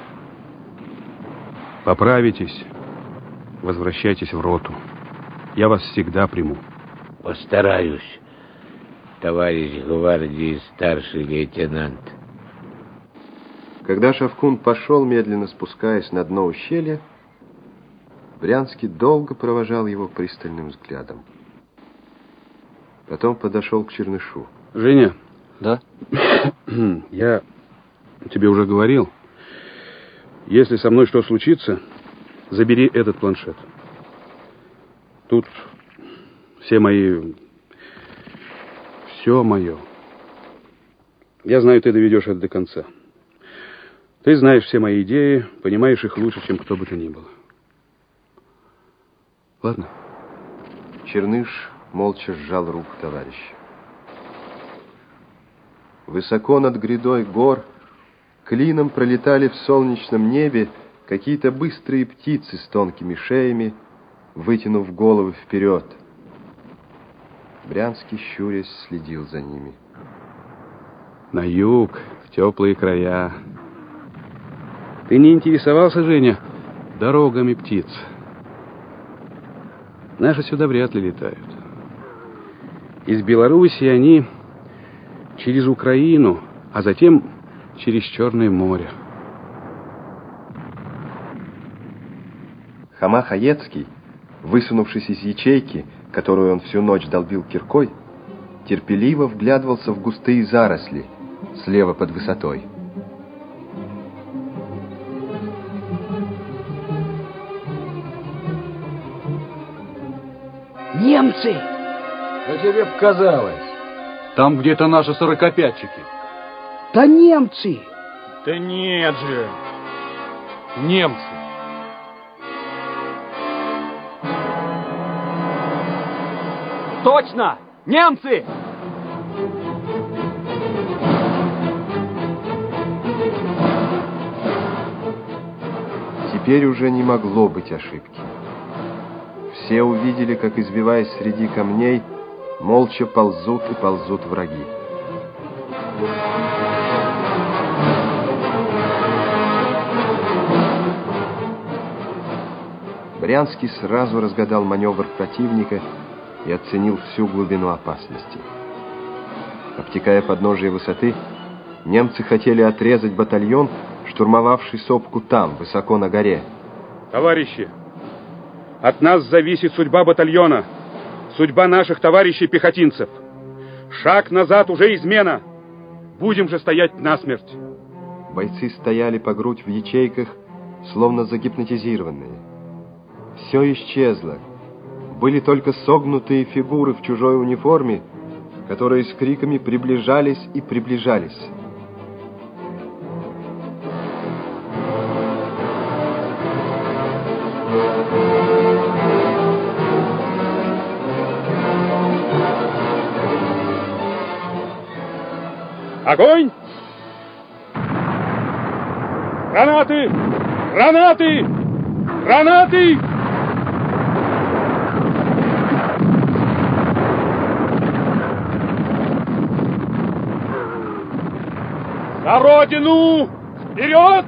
Поправитесь, возвращайтесь в роту. Я вас всегда приму. Постараюсь, товарищ гвардии, старший лейтенант. Когда Шавкун пошел, медленно спускаясь на дно ущелья, Брянский долго провожал его пристальным взглядом. Потом подошел к Чернышу. Женя. Да? Я тебе уже говорил, если со мной что случится, забери этот планшет. Тут все мое. Я знаю, ты доведешь это до конца. Ты знаешь все мои идеи, понимаешь их лучше, чем кто бы то ни было. Ладно? Черныш молча сжал руку товарища. Высоко над грядой гор клином пролетали в солнечном небе какие-то быстрые птицы с тонкими шеями, вытянув головы вперед. Брянский, щурясь, следил за ними. На юг, в теплые края. Ты не интересовался, Женя, дорогами птиц? Наши сюда вряд ли летают. Из Белоруссии они через Украину, а затем через Черное море. Хома Хаецкий, высунувшись из ячейки, которую он всю ночь долбил киркой, терпеливо вглядывался в густые заросли слева под высотой. Немцы! А тебе показалось. Там где-то наши сорокопятчики. Да немцы! Да нет же! Немцы! Точно! Немцы! Теперь уже не могло быть ошибки. Все увидели, как, извиваясь среди камней, молча ползут и ползут враги. Брянский сразу разгадал маневр противника и оценил всю глубину опасности. Обтекая подножие высоты, немцы хотели отрезать батальон, штурмовавший сопку там, высоко на горе. Товарищи, от нас зависит судьба батальона, судьба наших товарищей-пехотинцев. Шаг назад уже измена. Будем же стоять насмерть. Бойцы стояли по грудь в ячейках, словно загипнотизированные. Все исчезло. Были только согнутые фигуры в чужой униформе, которые с криками приближались и приближались. Огонь! Гранаты! Гранаты! Гранаты! За Родину! Вперед!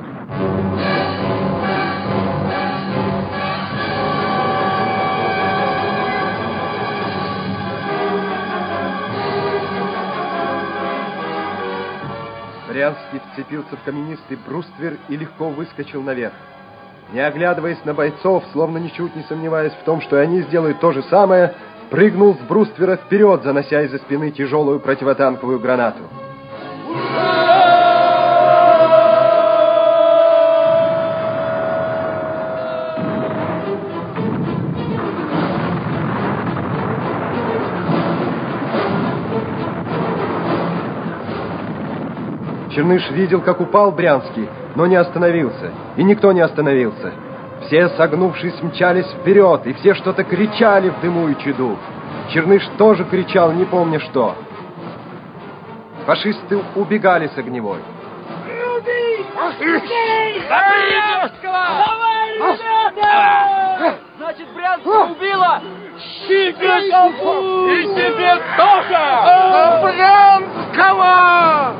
Брянский вцепился в каменистый бруствер и легко выскочил наверх. Не оглядываясь на бойцов, словно ничуть не сомневаясь в том, что и они сделают то же самое, прыгнул с бруствера вперед, занося из-за спины тяжелую противотанковую гранату. Черныш видел, как упал Брянский, но не остановился. И никто не остановился. Все, согнувшись, мчались вперед, и все что-то кричали в дыму и чаду. Черныш тоже кричал, не помня что. Фашисты убегали с огневой. Значит, Брянского убило! И тебе тоже! Брянского!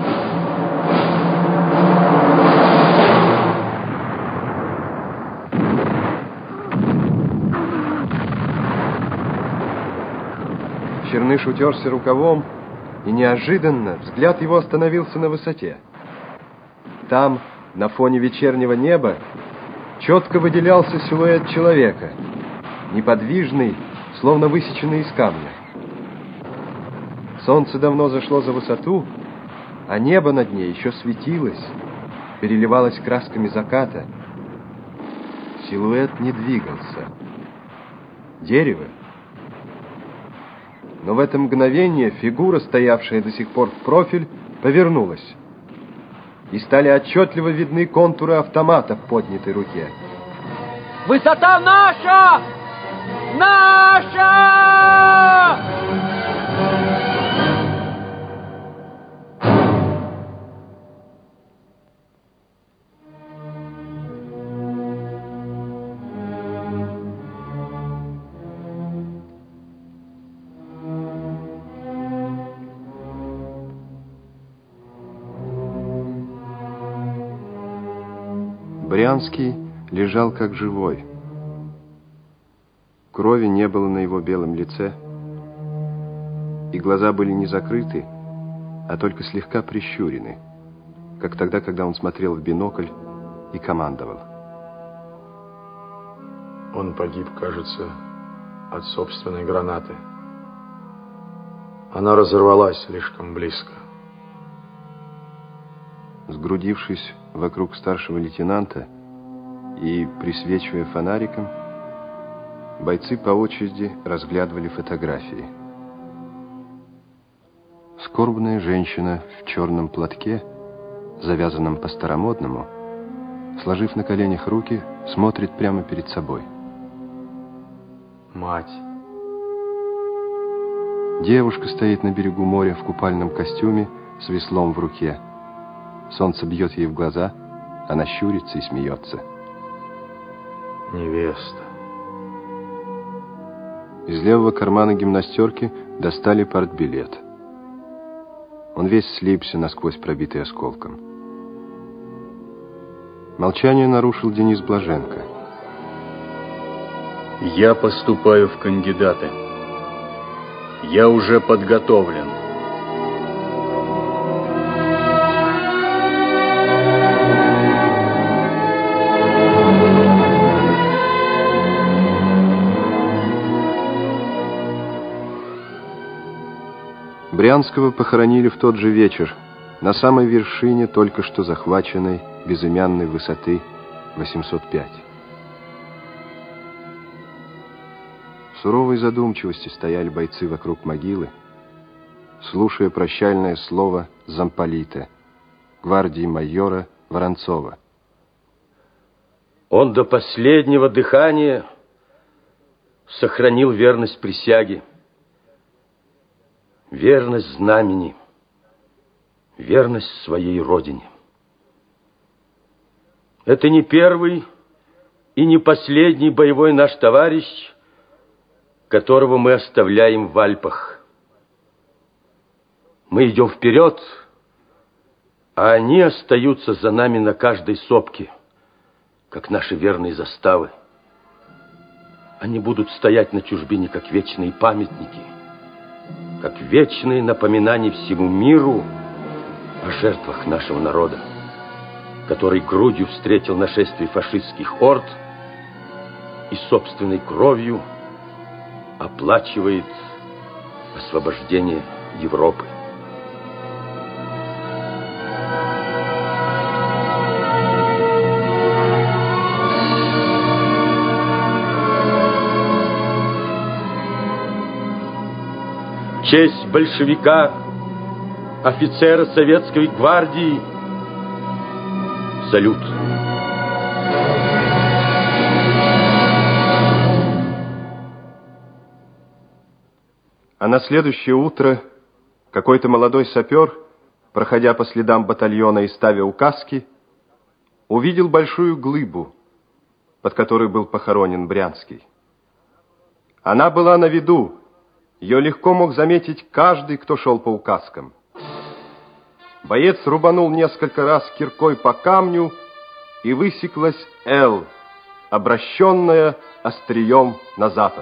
Черныш утерся рукавом, и неожиданно взгляд его остановился на высоте. Там, на фоне вечернего неба, четко выделялся силуэт человека, неподвижный, словно высеченный из камня. Солнце давно зашло за высоту, а небо над ней еще светилось, переливалось красками заката. Силуэт не двигался. Дерево. Но в это мгновение фигура, стоявшая до сих пор в профиль, повернулась. И стали отчетливо видны контуры автомата в поднятой руке. Высота наша! Наша! Брянский лежал как живой. Крови не было на его белом лице, и глаза были не закрыты, а только слегка прищурены, как тогда, когда он смотрел в бинокль и командовал. Он погиб, кажется, от собственной гранаты. Она разорвалась слишком близко. Сгрудившись вокруг старшего лейтенанта и присвечивая фонариком, бойцы по очереди разглядывали фотографии. Скорбная женщина в черном платке, завязанном по-старомодному, сложив на коленях руки, смотрит прямо перед собой. Мать. Девушка стоит на берегу моря в купальном костюме с веслом в руке. Солнце бьет ей в глаза, она щурится и смеется. Невеста. Из левого кармана гимнастерки достали партбилет. Он весь слипся, насквозь пробитый осколком. Молчание нарушил Денис Блаженко. Я поступаю в кандидаты. Я уже подготовлен. Брянского похоронили в тот же вечер, на самой вершине только что захваченной безымянной высоты 805. В суровой задумчивости стояли бойцы вокруг могилы, слушая прощальное слово замполита, гвардии майора Воронцова. Он до последнего дыхания сохранил верность присяге, верность знамени, верность своей родине. Это не первый и не последний боевой наш товарищ, которого мы оставляем в Альпах. Мы идем вперед, а они остаются за нами на каждой сопке, как наши верные заставы. Они будут стоять на чужбине, как вечные памятники, как вечные напоминания всему миру о жертвах нашего народа, который грудью встретил нашествие фашистских орд и собственной кровью оплачивает освобождение Европы. Честь большевика, офицера Советской гвардии. Салют. А на следующее утро какой-то молодой сапер, проходя по следам батальона и ставя указки, увидел большую глыбу, под которой был похоронен Брянский. Она была на виду, ее легко мог заметить каждый, кто шел по указкам. Боец рубанул несколько раз киркой по камню, и высеклась «Л», обращенная острием на запад.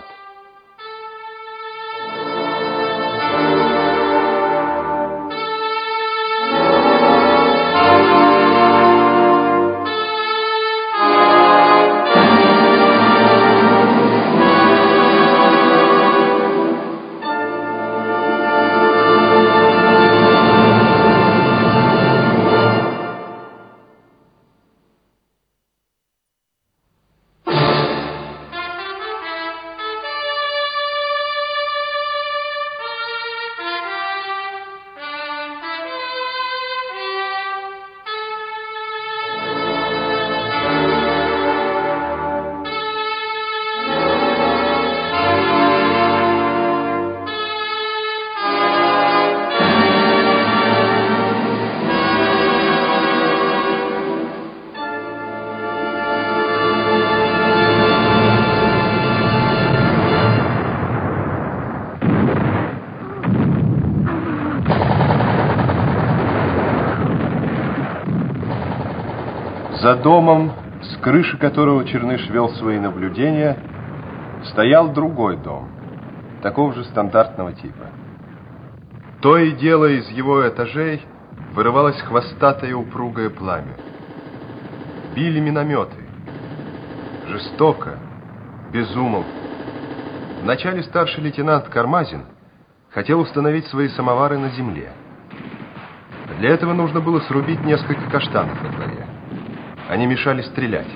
За домом, с крыши которого Черныш вел свои наблюдения, стоял другой дом, такого же стандартного типа. То и дело из его этажей вырывалось хвостатое упругое пламя. Били минометы. Жестоко, без умолку. Вначале старший лейтенант Кармазин хотел установить свои самовары на земле. Для этого нужно было срубить несколько каштанов во дворе. Они мешали стрелять.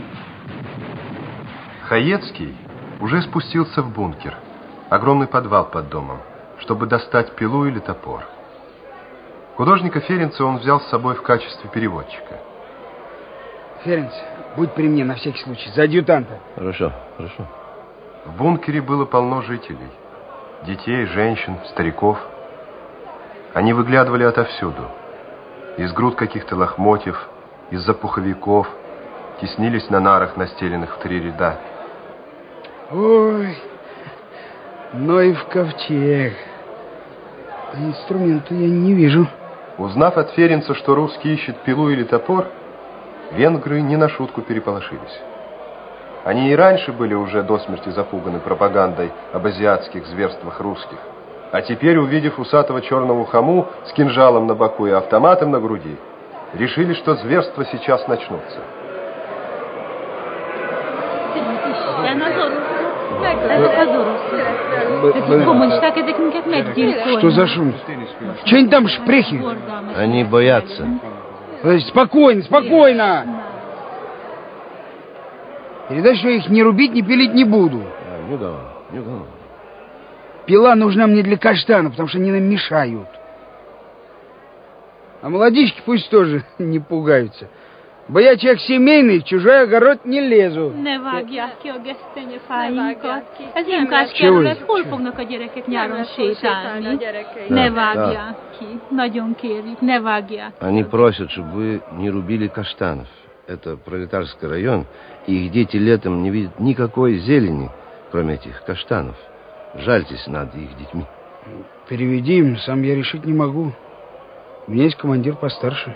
Хаецкий уже спустился в бункер, огромный подвал под домом, чтобы достать пилу или топор. Художника Ференца он взял с собой в качестве переводчика. Ференц, будь при мне на всякий случай, за адъютанта. Хорошо, хорошо. В бункере было полно жителей. детей, женщин, стариков. Они выглядывали отовсюду. Из груд каких-то лохмотьев, из-за пуховиков, теснились на нарах, настеленных в 3 ряда. Ой, Ноев ковчег. А инструмента я не вижу. Узнав от Ференца, что русский ищет пилу или топор, венгры не на шутку переполошились. Они и раньше были уже до смерти запуганы пропагандой об азиатских зверствах русских. А теперь, увидев усатого черного хаму с кинжалом на боку и автоматом на груди, решили, что зверства сейчас начнутся. Что за шум? Че они там шпрехи? Они боятся. Спокойно, спокойно. Передай, что я их ни рубить, ни пилить не буду. Пила нужна мне для каштана, потому что они нам мешают. А молодички пусть тоже не пугаются. Бо я человек семейный, в чужой огород не лезу. Ne vágják ki a gesztenyefáinkat. Ez imkás kerület, hol fognak a gyerekek nyáron sétálni? Ne vágják ki. Nagyon kérjük, ne vágják. Они просят, чтобы вы не рубили каштанов. Это пролетарский район, и их дети летом не видят никакой зелени, кроме этих каштанов. Жальтесь над их детьми. Переведи им, сам я решить не могу. У меня есть командир постарше.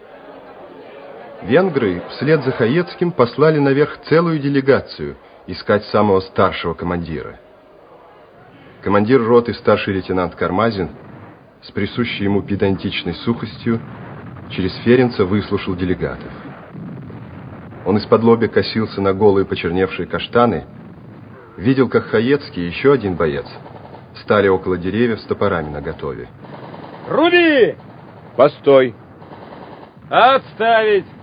Венгры вслед за Хаецким послали наверх целую делегацию искать самого старшего командира. Командир роты, старший лейтенант Кармазин, с присущей ему педантичной сухостью, через Ференца выслушал делегатов. Он из-под-лобья косился на голые почерневшие каштаны, видел, как Хаецкий и еще один боец стали около деревьев с топорами наготове. Руби! Постой! Отставить!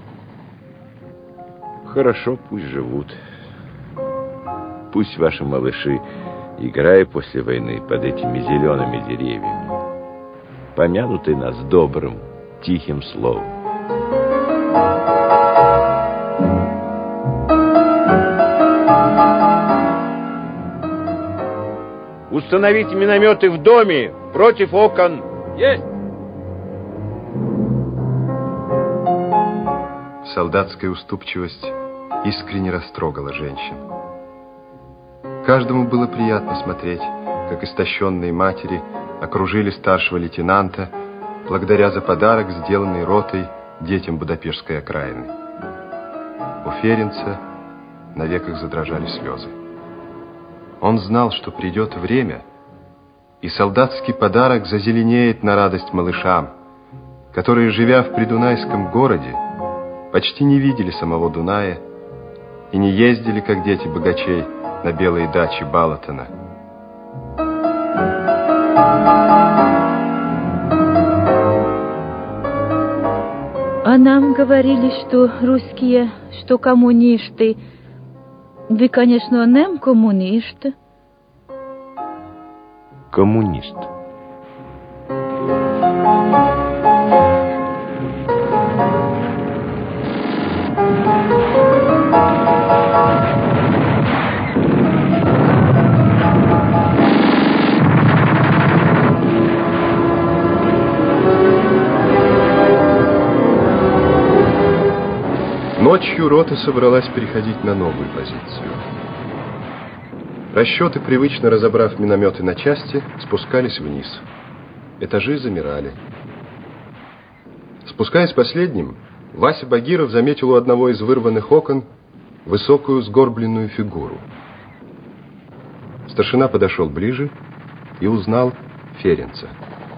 Хорошо, пусть живут. Пусть ваши малыши, играя после войны под этими зелеными деревьями, помянут и нас добрым, тихим словом. Установить минометы в доме против окон. Есть! Солдатская уступчивость искренне растрогала женщин. Каждому было приятно смотреть, как истощенные матери окружили старшего лейтенанта, благодаря за подарок, сделанный ротой детям Будапештской окраины. У Ференца на веках задрожали слезы. Он знал, что придет время, и солдатский подарок зазеленеет на радость малышам, которые, живя в придунайском городе, почти не видели самого Дуная и не ездили, как дети богачей, на белые дачи Балатона. А нам говорили, что русские, что коммунисты. Вы, конечно, не коммунисты. Коммунист. Ночью рота собралась переходить на новую позицию. Расчеты, привычно разобрав минометы на части, спускались вниз. Этажи замирали. Спускаясь последним, Вася Багиров заметил у одного из вырванных окон высокую сгорбленную фигуру. Старшина подошел ближе и узнал Ференца.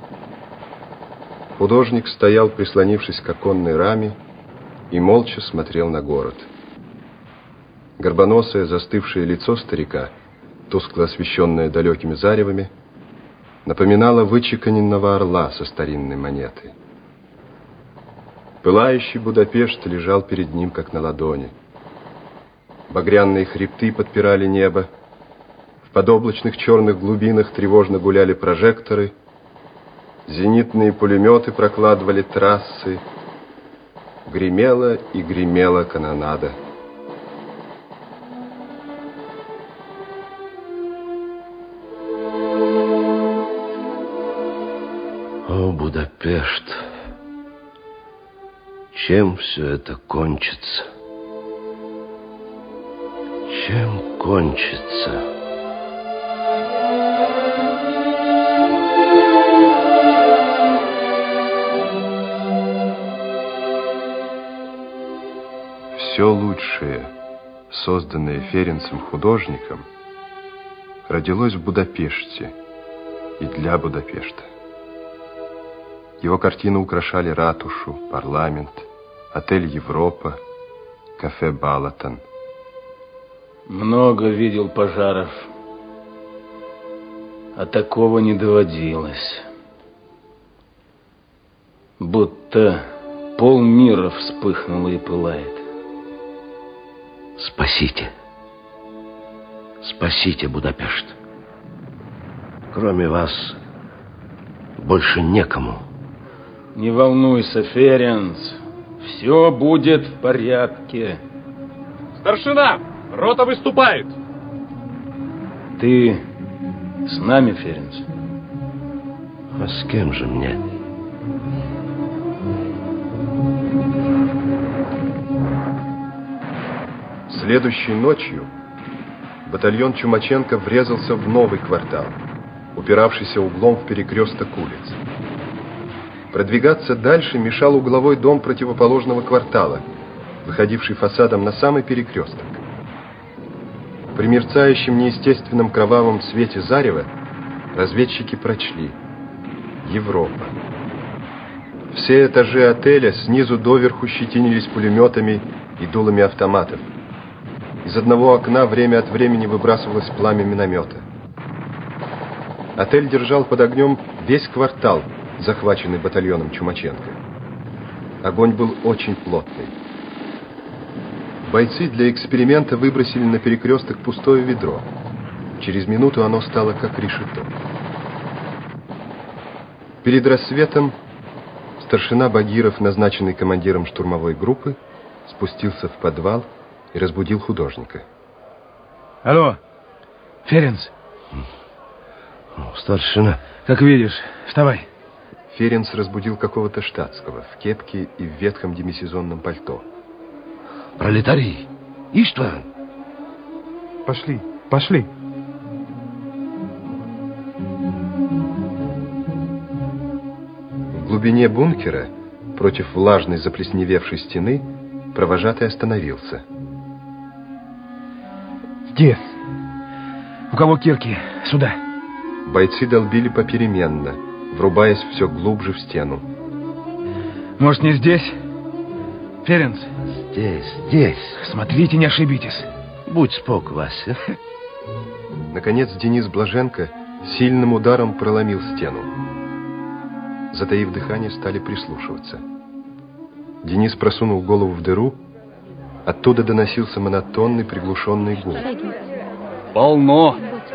Художник стоял, прислонившись к оконной раме, и молча смотрел на город. Горбоносое, застывшее лицо старика, тускло освещенное далекими заревами, напоминало вычеканенного орла со старинной монеты. Пылающий Будапешт лежал перед ним, как на ладони. Багряные хребты подпирали небо, в подоблачных черных глубинах тревожно гуляли прожекторы, зенитные пулеметы прокладывали трассы, гремела и гремела канонада. Ну, Будапешт, чем все это кончится? Чем кончится? Все лучшее, созданное Ференцем художником, родилось в Будапеште и для Будапешта. Его картины украшали ратушу, парламент, отель «Европа», кафе «Балатон». Много видел пожаров, а такого не доводилось. Будто полмира вспыхнуло и пылает. Спасите. Спасите Будапешт. Кроме вас больше некому. Не волнуйся, Ференц. Все будет в порядке. Старшина! Рота выступает! Ты с нами, Ференц? А с кем же мне? Следующей ночью батальон Чумаченко врезался в новый квартал, упиравшийся углом в перекресток улиц. Продвигаться дальше мешал угловой дом противоположного квартала, выходивший фасадом на самый перекресток. При мерцающем неестественном кровавом свете зарева разведчики прочли: Европа. Все этажи отеля снизу доверху щетинились пулеметами и дулами автоматов. Из одного окна время от времени выбрасывалось пламя миномета. Отель держал под огнем весь квартал, захваченный батальоном Чумаченко. Огонь был очень плотный. Бойцы для эксперимента выбросили на перекресток пустое ведро. Через минуту оно стало как решето. Перед рассветом старшина Багиров, назначенный командиром штурмовой группы, спустился в подвал и разбудил художника. Алло, Ференц. Старшина. Как видишь, вставай. Ференц разбудил какого-то штатского в кепке и в ветхом демисезонном пальто. Пролетарий, Иштван. Пошли, пошли. В глубине бункера, против влажной заплесневевшей стены, провожатый остановился. Здесь. У кого кирки? Сюда. Бойцы долбили попеременно, врубаясь все глубже в стену. Может, не здесь? Ференц? Здесь. Смотрите, не ошибитесь. Будь спок, Вася. Наконец Денис Блаженко сильным ударом проломил стену. Затаив дыхание, стали прислушиваться. Денис просунул голову в дыру. Оттуда доносился монотонный приглушенный гул. Полно.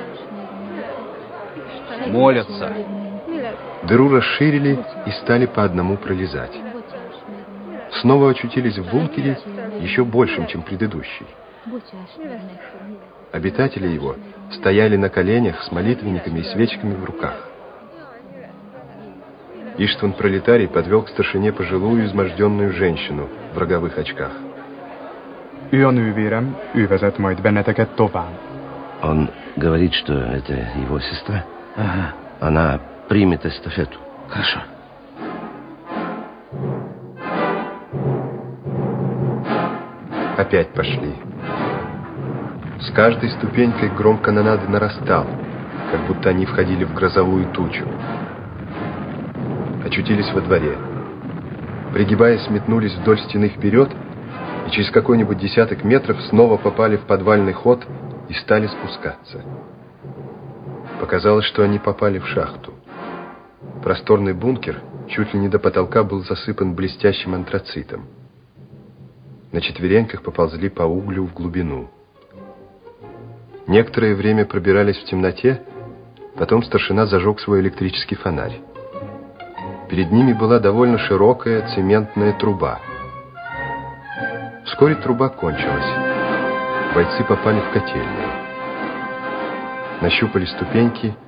Молятся. Дыру расширили и стали по одному пролезать. Снова очутились в бункере еще большим, чем предыдущий. Обитатели его стояли на коленях с молитвенниками и свечками в руках. Иштван Пролетарий подвел к старшине пожилую изможденную женщину в роговых очках. Он говорит, что это его сестра. Ага. Она примет эстафету. Хорошо. Опять пошли. С каждой ступенькой гром канонады нарастал, как будто они входили в грозовую тучу. Очутились во дворе. Пригибаясь, метнулись вдоль стены вперед и через какой-нибудь десяток метров снова попали в подвальный ход и стали спускаться. Показалось, что они попали в шахту. Просторный бункер чуть ли не до потолка был засыпан блестящим антрацитом. На четвереньках поползли по углю в глубину. Некоторое время пробирались в темноте, потом старшина зажег свой электрический фонарь. Перед ними была довольно широкая цементная труба. Вскоре труба кончилась. Бойцы попали в котельную. Нащупали ступеньки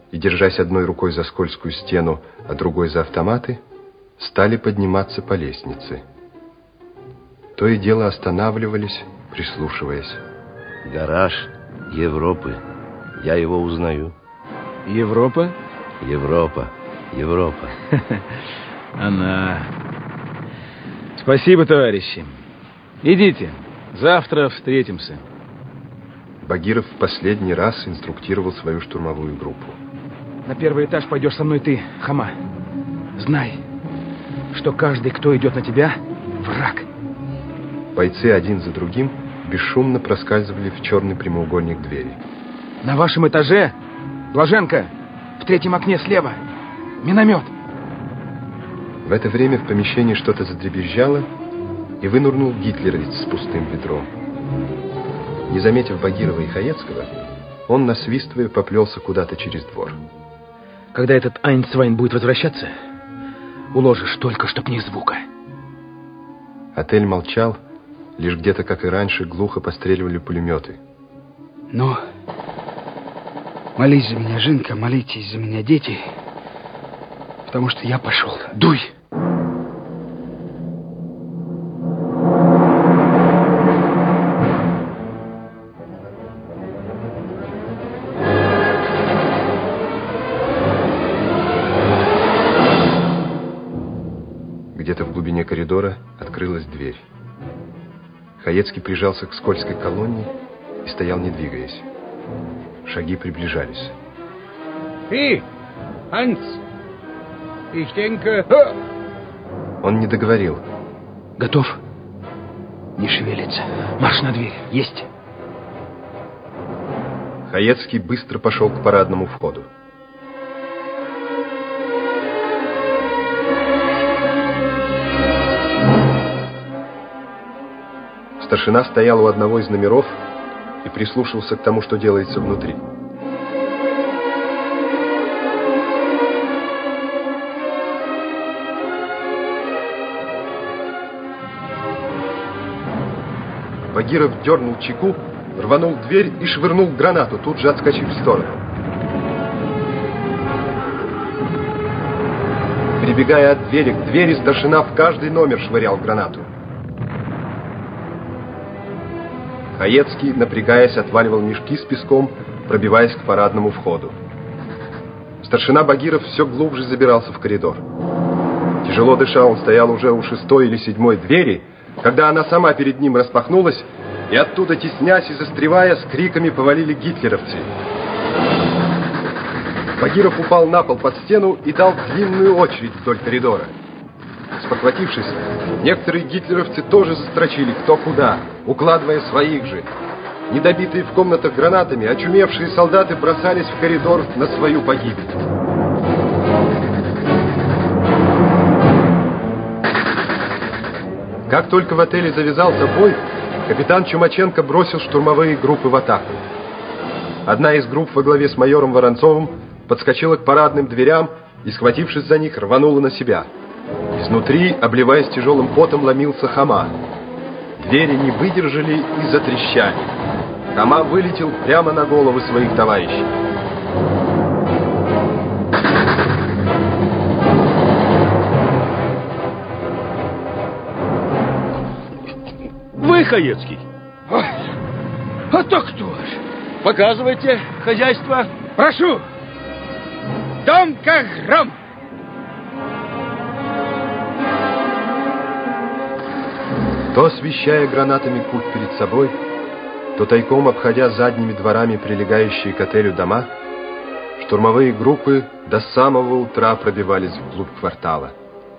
и, держась одной рукой за скользкую стену, а другой за автоматы, стали подниматься по лестнице. То и дело останавливались, прислушиваясь. Гараж Европы. Я его узнаю. Европа? Европа. Европа. Она. Спасибо, товарищи. Идите. Завтра встретимся. Багиров в последний раз инструктировал свою штурмовую группу. На первый этаж пойдешь со мной ты, Хама. Знай, что каждый, кто идет на тебя, враг. Бойцы один за другим бесшумно проскальзывали в черный прямоугольник двери. На вашем этаже, Блаженко, в третьем окне слева, миномет. В это время в помещении что-то задребезжало, и вынурнул гитлеровец с пустым ведром. Не заметив Багирова и Хаецкого, он, насвистывая, поплелся куда-то через двор. Когда этот Айнцвайн будет возвращаться, уложишь только, чтоб ни звука. Отель молчал, лишь где-то, как и раньше, глухо постреливали пулеметы. Ну, молись за меня, Жинка, молитесь за меня, дети, потому что я пошел. Дуй! Где-то в глубине коридора открылась дверь. Хаецкий прижался к скользкой колонне и стоял, не двигаясь. Шаги приближались. Ты, Ханс, ich denke... Он не договорил. Готов? Не шевелится. Марш на дверь. Есть. Хаецкий быстро пошел к парадному входу. Старшина стоял у одного из номеров и прислушивался к тому, что делается внутри. Багиров дернул чеку, рванул дверь и швырнул гранату, тут же отскочив в сторону. Прибегая от двери к двери, старшина в каждый номер швырял гранату. Хаецкий, напрягаясь, отваливал мешки с песком, пробиваясь к парадному входу. Старшина Багиров все глубже забирался в коридор. Тяжело дыша, он стоял уже у 6-й или 7-й двери, когда она сама перед ним распахнулась, и оттуда, теснясь и застревая, с криками повалили гитлеровцы. Багиров упал на пол под стену и дал длинную очередь вдоль коридора. Спохватившись, некоторые гитлеровцы тоже застрочили кто куда, укладывая своих же. Недобитые в комнатах гранатами, очумевшие солдаты бросались в коридор на свою погибель. Как только в отеле завязался бой, капитан Чумаченко бросил штурмовые группы в атаку. Одна из групп во главе с майором Воронцовым подскочила к парадным дверям и, схватившись за них, рванула на себя. Изнутри, обливаясь тяжелым потом, ломился Хама. Двери не выдержали и затрещали. Хама вылетел прямо на головы своих товарищей. Вы, Хаецкий? А то кто ж? Показывайте хозяйство. Прошу. Дом как гром. То освещая гранатами путь перед собой, то тайком обходя задними дворами прилегающие к отелю дома, штурмовые группы до самого утра пробивались вглубь квартала.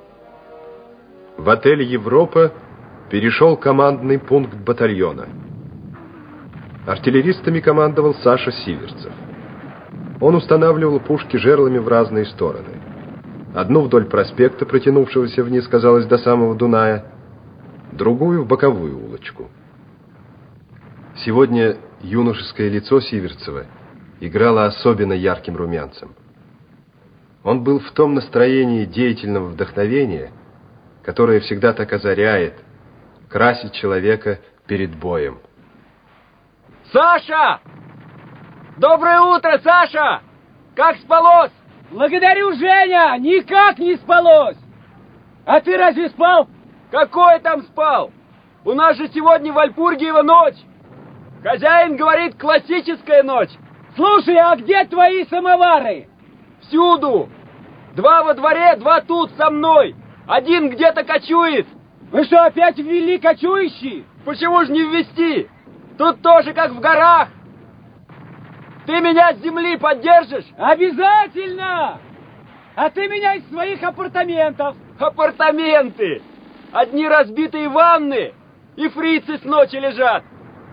В отель «Европа» перешел командный пункт батальона. Артиллеристами командовал Саша Сиверцев. Он устанавливал пушки жерлами в разные стороны. Одну вдоль проспекта, протянувшегося вниз, казалось, до самого Дуная, другую в боковую улочку. Сегодня юношеское лицо Сиверцева играло особенно ярким румянцем. Он был в том настроении деятельного вдохновения, которое всегда так озаряет, красит человека перед боем. Саша! Доброе утро, Саша! Как спалось? Благодарю, Женя! Никак не спалось! А ты разве спал? Какой там спал? У нас же сегодня Вальпургиева ночь. Хозяин говорит, классическая ночь. Слушай, а где твои самовары? Всюду. 2 во дворе, 2 тут со мной. 1 где-то кочует. Вы что, опять ввели кочующие? Почему же не ввести? Тут тоже как в горах. Ты меня с земли поддержишь? Обязательно! А ты меня из своих апартаментов. Апартаменты! Одни разбитые ванны, и фрицы с ночи лежат.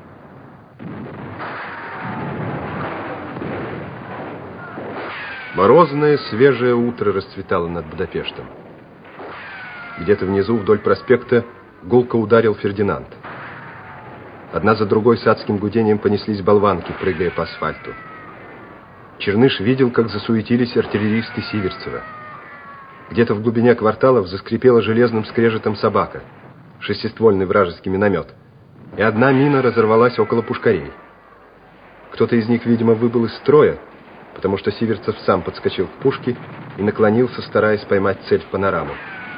Морозное, свежее утро расцветало над Будапештом. Где-то внизу, вдоль проспекта, гулко ударил Фердинанд. Одна за другой с адским гудением понеслись болванки, прыгая по асфальту. Черныш видел, как засуетились артиллеристы Сиверцева. Где-то в глубине кварталов заскрипела железным скрежетом собака, 6-ствольный вражеский миномет, и одна мина разорвалась около пушкарей. Кто-то из них, видимо, выбыл из строя, потому что Сиверцев сам подскочил к пушке и наклонился, стараясь поймать цель в панораму.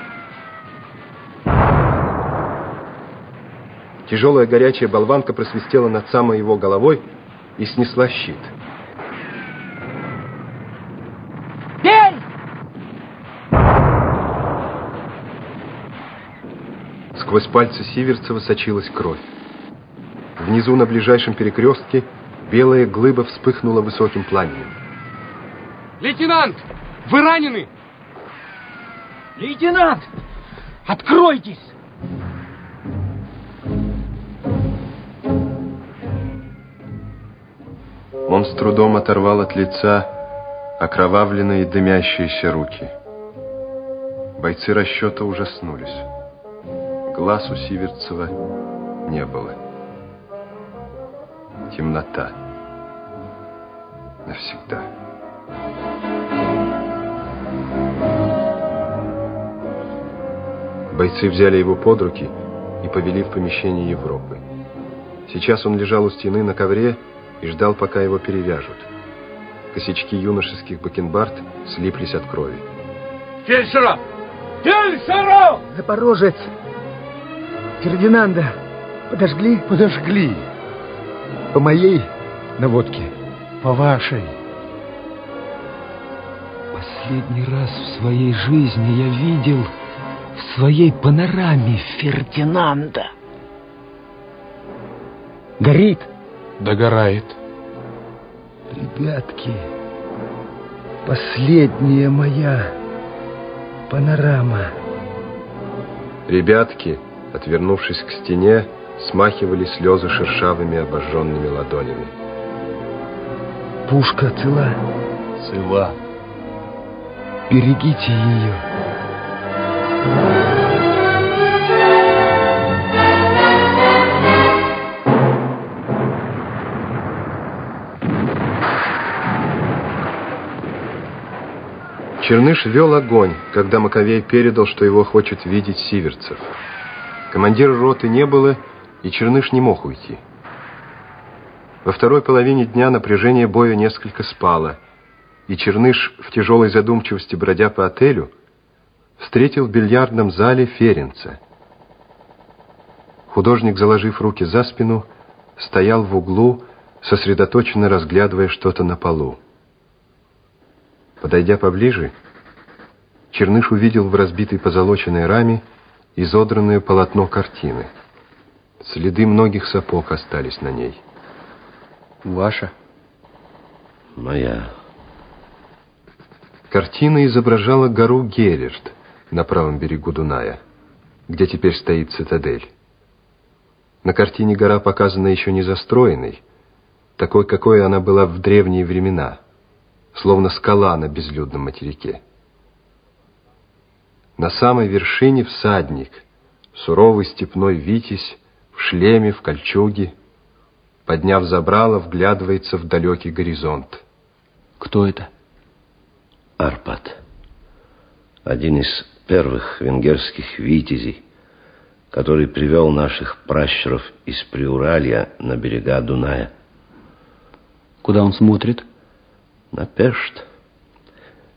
Тяжелая горячая болванка просвистела над самой его головой и снесла щит. Бей! Сквозь пальцы Сиверцева сочилась кровь. Внизу на ближайшем перекрестке белая глыба вспыхнула высоким пламенем. Лейтенант, вы ранены? Лейтенант, откройтесь! Он с трудом оторвал от лица окровавленные дымящиеся руки. Бойцы расчета ужаснулись. Глаз у Сиверцева не было. Темнота. Навсегда. Бойцы взяли его под руки и повели в помещение Европы. Сейчас он лежал у стены на ковре и ждал, пока его перевяжут. Косячки юношеских бакенбард слиплись от крови. Фельдшера! Фельдшера! Запорожец! Фердинанда подожгли? Подожгли. По моей наводке? По вашей. Последний раз в своей жизни я видел в своей панораме Фердинанда. Горит? Догорает. Ребятки, последняя моя панорама. Ребятки, отвернувшись к стене, смахивали слезы шершавыми обожженными ладонями. Пушка цела? Цела. Берегите ее. Черныш вел огонь, когда Маковей передал, что его хочет видеть Сиверцев. Командира роты не было, и Черныш не мог уйти. Во второй половине дня напряжение боя несколько спало, и Черныш, в тяжелой задумчивости бродя по отелю, встретил в бильярдном зале Ференца. Художник, заложив руки за спину, стоял в углу, сосредоточенно разглядывая что-то на полу. Подойдя поближе, Черныш увидел в разбитой позолоченной раме изодранное полотно картины. Следы многих сапог остались на ней. Ваша? Моя. Картина изображала гору Гелерт на правом берегу Дуная, где теперь стоит цитадель. На картине гора показана еще не застроенной, такой, какой она была в древние времена, словно скала на безлюдном материке. На самой вершине всадник, суровый степной витязь, в шлеме, в кольчуге, подняв забрало, вглядывается в далекий горизонт. Кто это? Арпад. Один из первых венгерских витязей, который привел наших пращуров из Приуралья на берега Дуная. Куда он смотрит? На Пешт.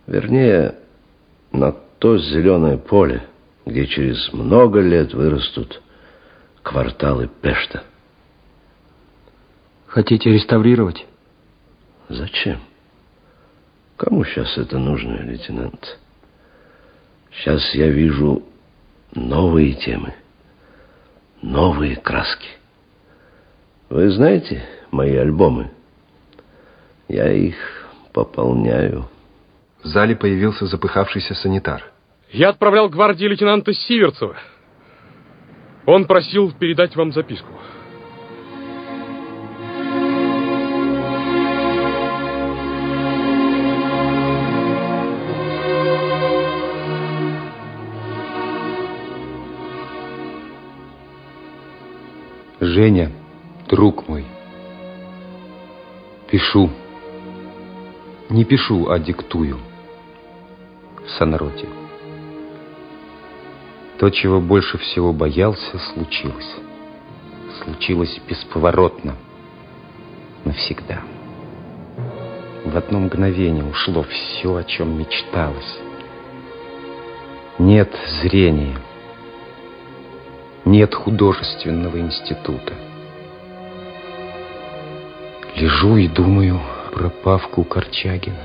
Вернее, на то зеленое поле, где через много лет вырастут кварталы Пешта. Хотите реставрировать? Зачем? Кому сейчас это нужно, лейтенант? Сейчас я вижу новые темы, новые краски. Вы знаете мои альбомы? Я их пополняю. В зале появился запыхавшийся санитар. Я отправлял гвардии лейтенанта Сиверцева. Он просил передать вам записку. Женя, друг мой, пишу. Не пишу, а диктую. В Санроте. То, чего больше всего боялся, случилось. Случилось бесповоротно. Навсегда. В одно мгновение ушло все, о чем мечталось. Нет зрения. Нет художественного института. Лежу и думаю про Павку Корчагина.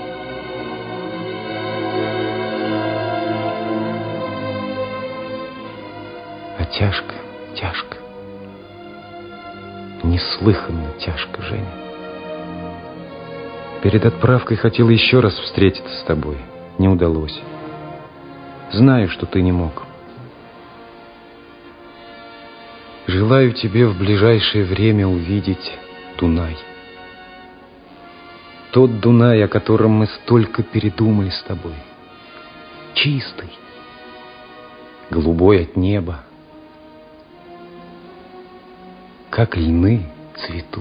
А тяжко, тяжко. Неслыханно тяжко, Женя. Перед отправкой хотел еще раз встретиться с тобой. Не удалось. Знаю, что ты не мог. Желаю тебе в ближайшее время увидеть Дунай. Тот Дунай, о котором мы столько передумали с тобой. Чистый, голубой от неба. Как льны цветут.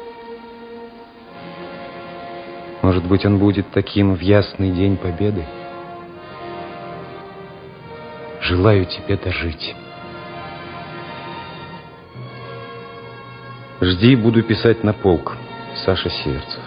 Может быть, он будет таким в ясный день победы? Желаю тебе дожить. Жди, буду писать на полк. Саша Сиверцев.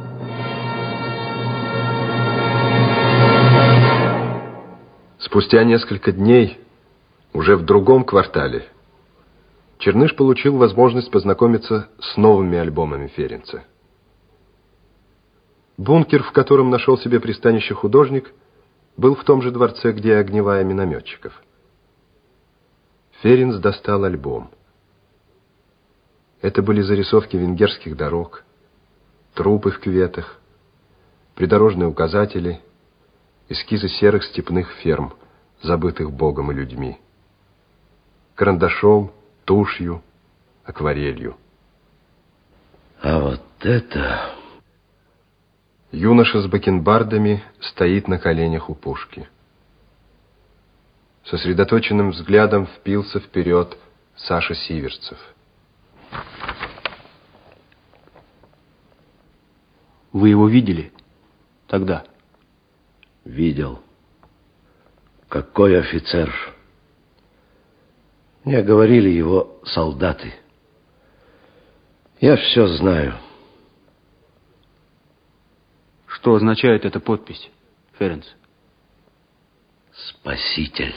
Спустя несколько дней, уже в другом квартале, Черныш получил возможность познакомиться с новыми альбомами Ференца. Бункер, в котором нашел себе пристанище художник, был в том же дворце, где огневая минометчиков. Ференц достал альбом. Это были зарисовки венгерских дорог, трупы в кюветах, придорожные указатели, эскизы серых степных ферм, забытых Богом и людьми. Карандашом, тушью, акварелью. А вот это... Юноша с бакенбардами стоит на коленях у пушки. Сосредоточенным взглядом впился вперед Саша Сиверцев. Вы его видели тогда? Видел. Какой офицер. Мне говорили его солдаты. Я все знаю. Что означает эта подпись, Ференц? Спаситель.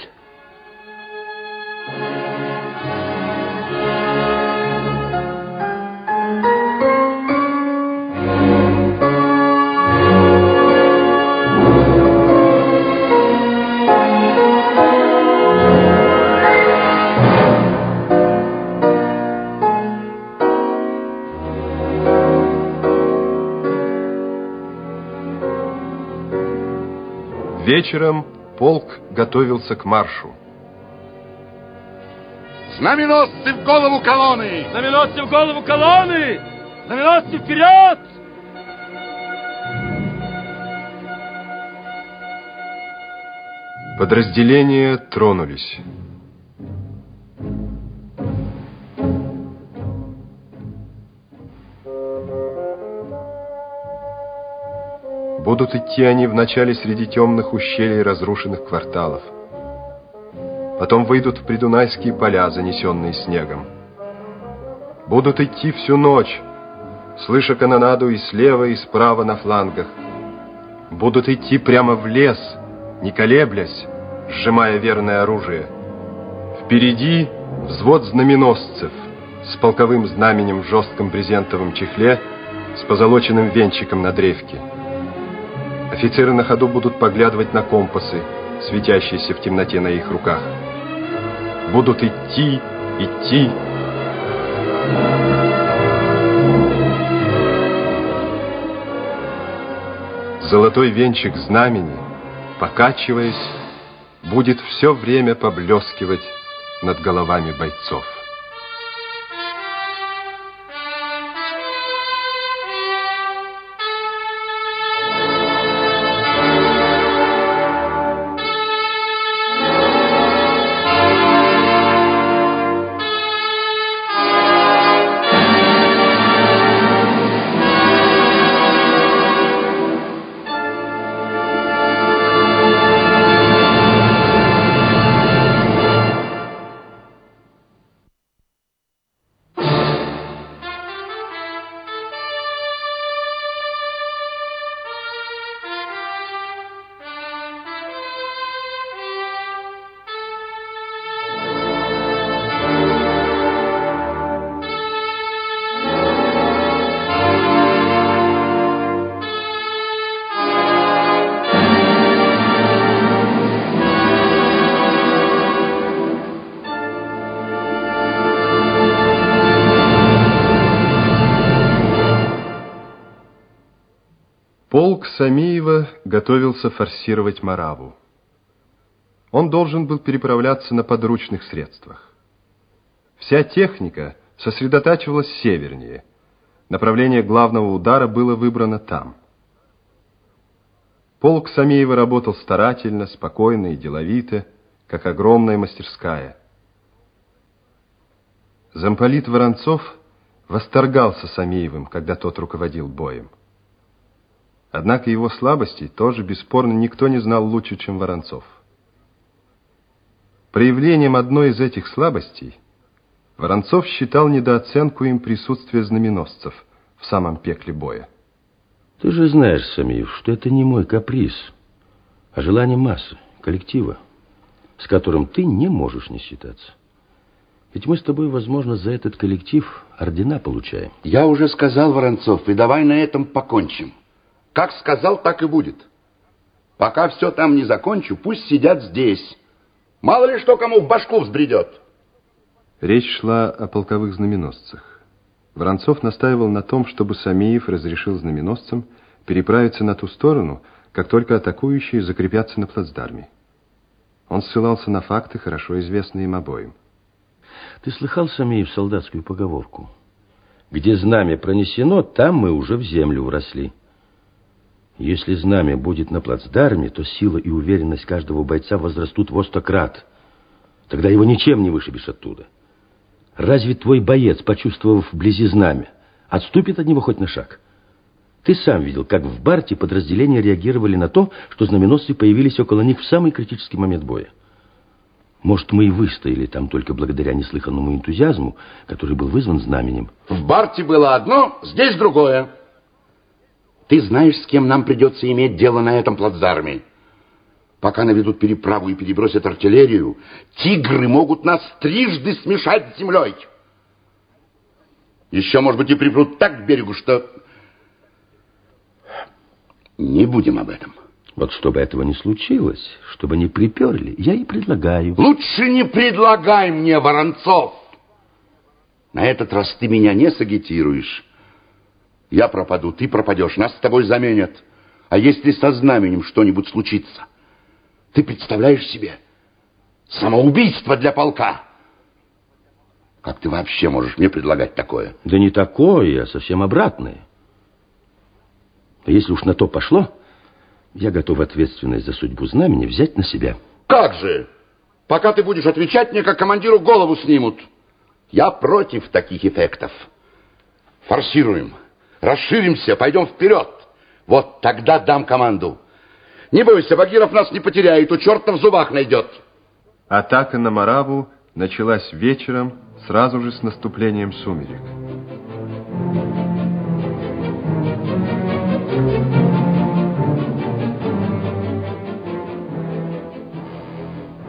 Вечером полк готовился к маршу. Знаменосцы в голову колонны! Знаменосцы в голову колонны! Знаменосцы вперед! Подразделения тронулись. Будут идти они вначале среди темных ущелий разрушенных кварталов. Потом выйдут в придунайские поля, занесенные снегом. Будут идти всю ночь, слыша канонаду и слева, и справа на флангах. будут идти прямо в лес, не колеблясь, сжимая верное оружие. Впереди взвод знаменосцев с полковым знаменем в жестком брезентовом чехле с позолоченным венчиком на древке. Офицеры на ходу будут поглядывать на компасы, светящиеся в темноте на их руках. Будут идти, идти. Золотой венчик знамени, покачиваясь, будет все время поблескивать над головами бойцов. Полк Самиева готовился форсировать Мораву. Он должен был переправляться на подручных средствах. Вся техника сосредотачивалась севернее. Направление главного удара было выбрано там. Полк Самиева работал старательно, спокойно и деловито, как огромная мастерская. Замполит Воронцов восторгался Самиевым, когда тот руководил боем. Однако его слабостей тоже, бесспорно, никто не знал лучше, чем Воронцов. Проявлением одной из этих слабостей Воронцов считал недооценку им присутствия знаменосцев в самом пекле боя. Ты же знаешь, Самиев, что это не мой каприз, а желание массы, коллектива, с которым ты не можешь не считаться. Ведь мы с тобой, возможно, за этот коллектив ордена получаем. Я уже сказал, Воронцов, и давай на этом покончим. Как сказал, так и будет. Пока все там не закончу, пусть сидят здесь. Мало ли что кому в башку взбредет. Речь шла о полковых знаменосцах. Воронцов настаивал на том, чтобы Самиев разрешил знаменосцам переправиться на ту сторону, как только атакующие закрепятся на плацдарме. Он ссылался на факты, хорошо известные им обоим. Ты слыхал, Самиев, солдатскую поговорку? Где знамя пронесено, там мы уже в землю вросли. Если знамя будет на плацдарме, то сила и уверенность каждого бойца возрастут во 100 крат. Тогда его ничем не вышибешь оттуда. Разве твой боец, почувствовав вблизи знамя, отступит от него хоть на шаг? Ты сам видел, как в Барте подразделения реагировали на то, что знаменосцы появились около них в самый критический момент боя. Может, мы и выстояли там только благодаря неслыханному энтузиазму, который был вызван знаменем. В Барте было одно, здесь другое. Ты знаешь, с кем нам придется иметь дело на этом плацдарме? Пока наведут переправу и перебросят артиллерию, тигры могут нас трижды смешать с землей. Еще, может быть, и припрут так к берегу, что... Не будем об этом. Вот чтобы этого не случилось, чтобы не приперли, я и предлагаю. Лучше не предлагай мне, Воронцов. На этот раз ты меня не сагитируешь. Я пропаду, ты пропадешь, нас с тобой заменят. А если со знаменем что-нибудь случится? Ты представляешь себе? Самоубийство для полка. Как ты вообще можешь мне предлагать такое? Да не такое, а совсем обратное. Если уж на то пошло, я готов ответственность за судьбу знамени взять на себя. Как же? Пока ты будешь отвечать, мне как командиру голову снимут. Я против таких эффектов. Форсируем. Расширимся, пойдем вперед. Вот тогда дам команду. Не бойся, Багиров нас не потеряет, у черта в зубах найдет. Атака на Мораву началась вечером, сразу же с наступлением сумерек.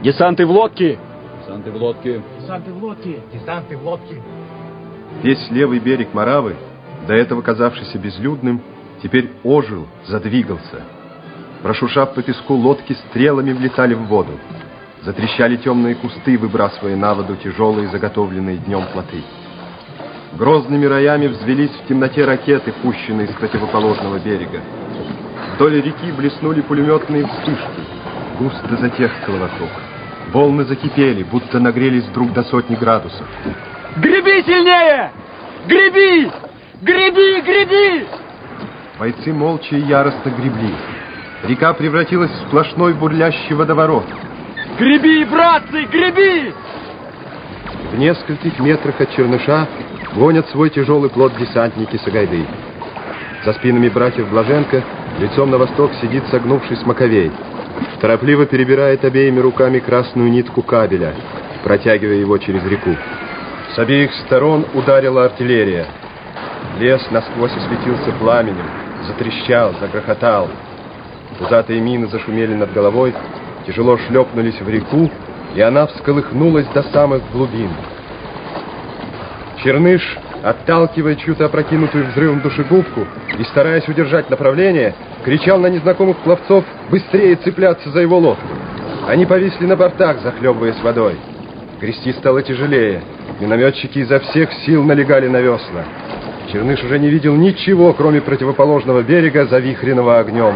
Десанты в лодке! Десанты в лодке! Десанты в лодке! Десанты в лодке! Весь левый берег Моравы, до этого казавшийся безлюдным, теперь ожил, задвигался. Прошуршав по песку, лодки стрелами влетали в воду. Затрещали темные кусты, выбрасывая на воду тяжелые, заготовленные днем плоты. Грозными роями взвелись в темноте ракеты, пущенные с противоположного берега. Вдоль реки блеснули пулеметные вспышки. Густо затехло вокруг. Волны закипели, будто нагрелись вдруг до 100 градусов. Греби сильнее! Греби! Греби, греби! Бойцы молча и яростно гребли. Река превратилась в сплошной бурлящий водоворот. Греби, братцы, греби! В нескольких метрах от Черныша гонят свой тяжелый плот десантники Сагайды. За спинами братьев Блаженко лицом на восток сидит согнувшись Маковей. Торопливо перебирает обеими руками красную нитку кабеля, протягивая его через реку. С обеих сторон ударила артиллерия. Лес насквозь осветился пламенем, затрещал, загрохотал. Пузатые мины зашумели над головой, тяжело шлепнулись в реку, и она всколыхнулась до самых глубин. Черныш, отталкивая чью-то опрокинутую взрывом душегубку и стараясь удержать направление, кричал на незнакомых пловцов быстрее цепляться за его лодку. Они повисли на бортах, захлебываясь водой. Грести стало тяжелее. Минометчики изо всех сил налегали на весла. Черныш уже не видел ничего, кроме противоположного берега, завихренного огнем.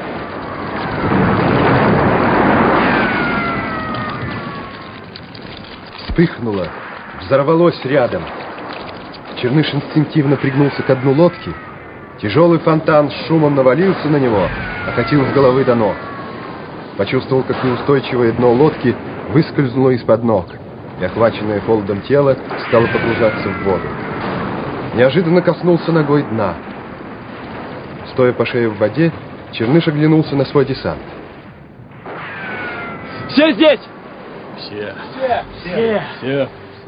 Вспыхнуло, взорвалось рядом. Черныш инстинктивно пригнулся к дну лодки. Тяжелый фонтан с шумом навалился на него, окатил с головы до ног. Почувствовал, как неустойчивое дно лодки выскользнуло из-под ног, и, охваченное холодом тело, стало погружаться в воду. Неожиданно коснулся ногой дна. Стоя по шее в воде, Черныш оглянулся на свой десант. Все здесь! Все. Все.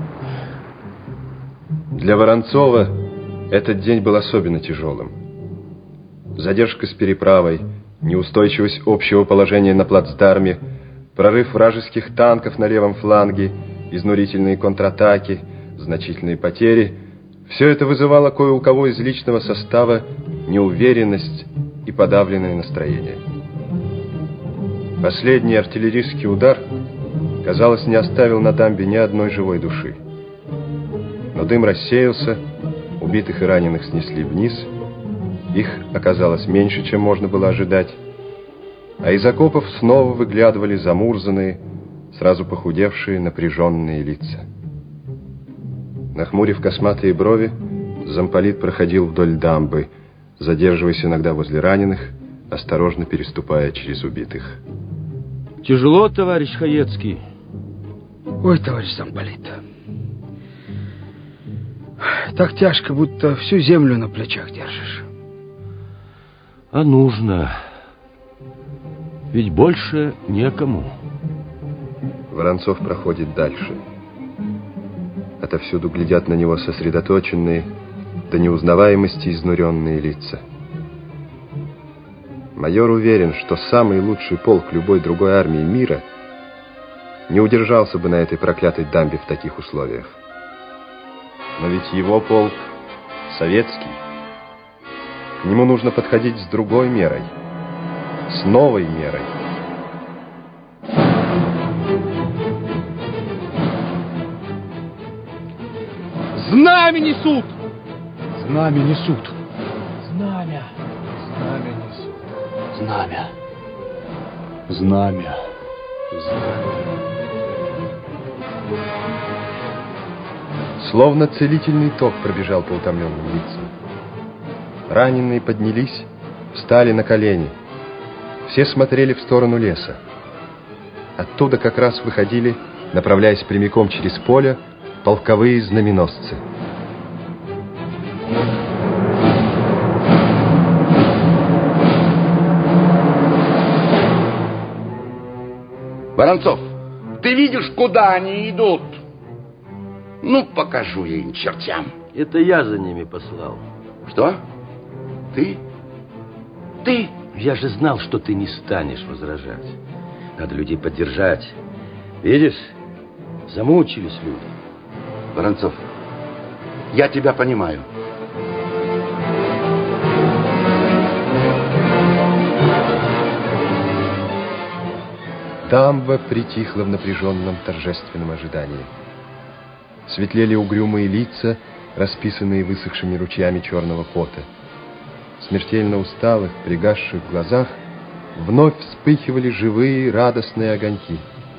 Для Воронцова этот день был особенно тяжелым. Задержка с переправой, неустойчивость общего положения на плацдарме, прорыв вражеских танков на левом фланге, изнурительные контратаки, значительные потери — все это вызывало кое у кого из личного состава неуверенность и подавленное настроение. Последний артиллерийский удар, казалось, не оставил на дамбе ни одной живой души. Но дым рассеялся, убитых и раненых снесли вниз, их оказалось меньше, чем можно было ожидать, а из окопов снова выглядывали замурзанные, сразу похудевшие, напряженные лица. Нахмурив косматые брови, замполит проходил вдоль дамбы, задерживаясь иногда возле раненых, осторожно переступая через убитых. Тяжело, товарищ Хаецкий? Ой, товарищ замполит. Так тяжко, будто всю землю на плечах держишь. А нужно. Ведь больше некому. Воронцов проходит дальше. Отовсюду глядят на него сосредоточенные, до неузнаваемости изнуренные лица. Майор уверен, что самый лучший полк любой другой армии мира не удержался бы на этой проклятой дамбе в таких условиях. Но ведь его полк советский. К нему нужно подходить с другой мерой, с новой мерой. Знамя несут! Знамя несут. Знамя. Знамя несут. Знамя. Знамя. Словно целительный ток пробежал по утомленным лицам. Раненые поднялись, встали на колени. Все смотрели в сторону леса. Оттуда как раз выходили, направляясь прямиком через поле, полковые знаменосцы. Воронцов, ты видишь, куда они идут? Ну, покажу я им чертям. Это я за ними послал. Что? Ты? Я же знал, что ты не станешь возражать. Надо людей поддержать. Видишь, замучились люди. Воронцов, я тебя понимаю. Дамба притихла в напряженном торжественном ожидании. Светлели угрюмые лица, расписанные высохшими ручьями черного пота. В смертельно усталых, пригасших глазах вновь вспыхивали живые радостные огоньки.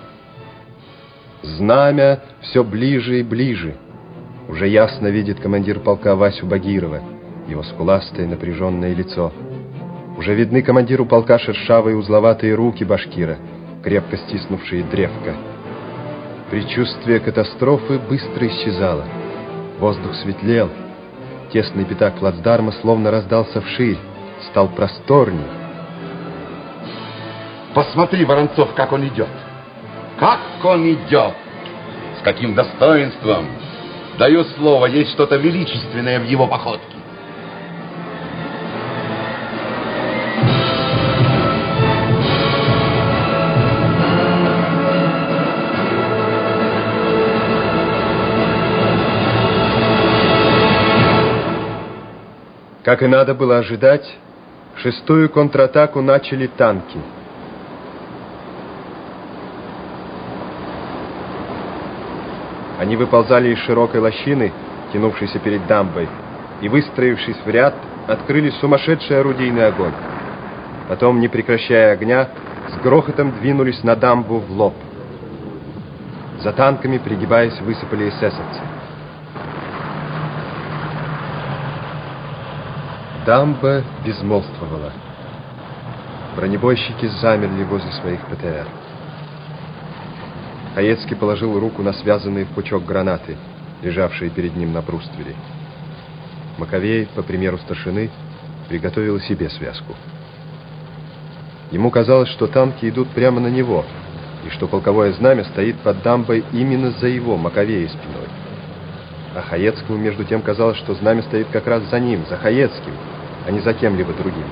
Знамя все ближе и ближе. Уже ясно видит командир полка Васю Багирова, его скуластое напряженное лицо. Уже видны командиру полка шершавые узловатые руки башкира, крепко стиснувшие древко. Предчувствие катастрофы быстро исчезало. Воздух светлел. Тесный пятак плацдарма словно раздался вширь, стал просторней. Посмотри, Воронцов, как он идет. Как он идет! С каким достоинством! Даю слово, есть что-то величественное в его походке. Как и надо было ожидать, шестую контратаку начали танки. Они выползали из широкой лощины, тянувшейся перед дамбой, и, выстроившись в ряд, открыли сумасшедший орудийный огонь. Потом, не прекращая огня, с грохотом двинулись на дамбу в лоб. За танками, пригибаясь, высыпали эсэсовцы. Дамба безмолвствовала. Бронебойщики замерли возле своих ПТР. Хаецкий положил руку на связанные в пучок гранаты, лежавшие перед ним на бруствере. Маковей, по примеру старшины, приготовил себе связку. Ему казалось, что танки идут прямо на него, и что полковое знамя стоит под дамбой именно за его, Маковея, спиной. А Хаецкому, между тем, казалось, что знамя стоит как раз за ним, за Хаецким, а не за кем-либо другим.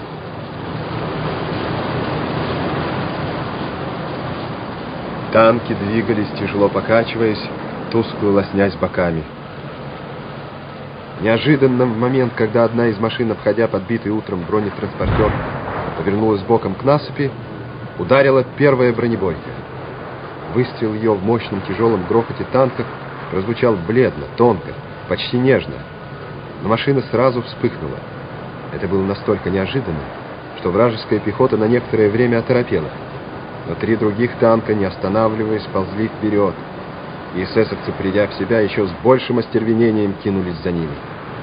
Танки двигались, тяжело покачиваясь, тускло лоснясь боками. Неожиданно, в момент, когда одна из машин, обходя подбитый утром бронетранспортер, повернулась боком к насыпи, ударила первая бронебойка. Выстрел ее в мощном тяжелом грохоте танков прозвучал бледно, тонко, почти нежно. Но машина сразу вспыхнула. Это было настолько неожиданно, что вражеская пехота на некоторое время оторопела. Но три других танка, не останавливаясь, ползли вперед, и эсэсовцы, придя в себя, еще с большим остервенением кинулись за ними.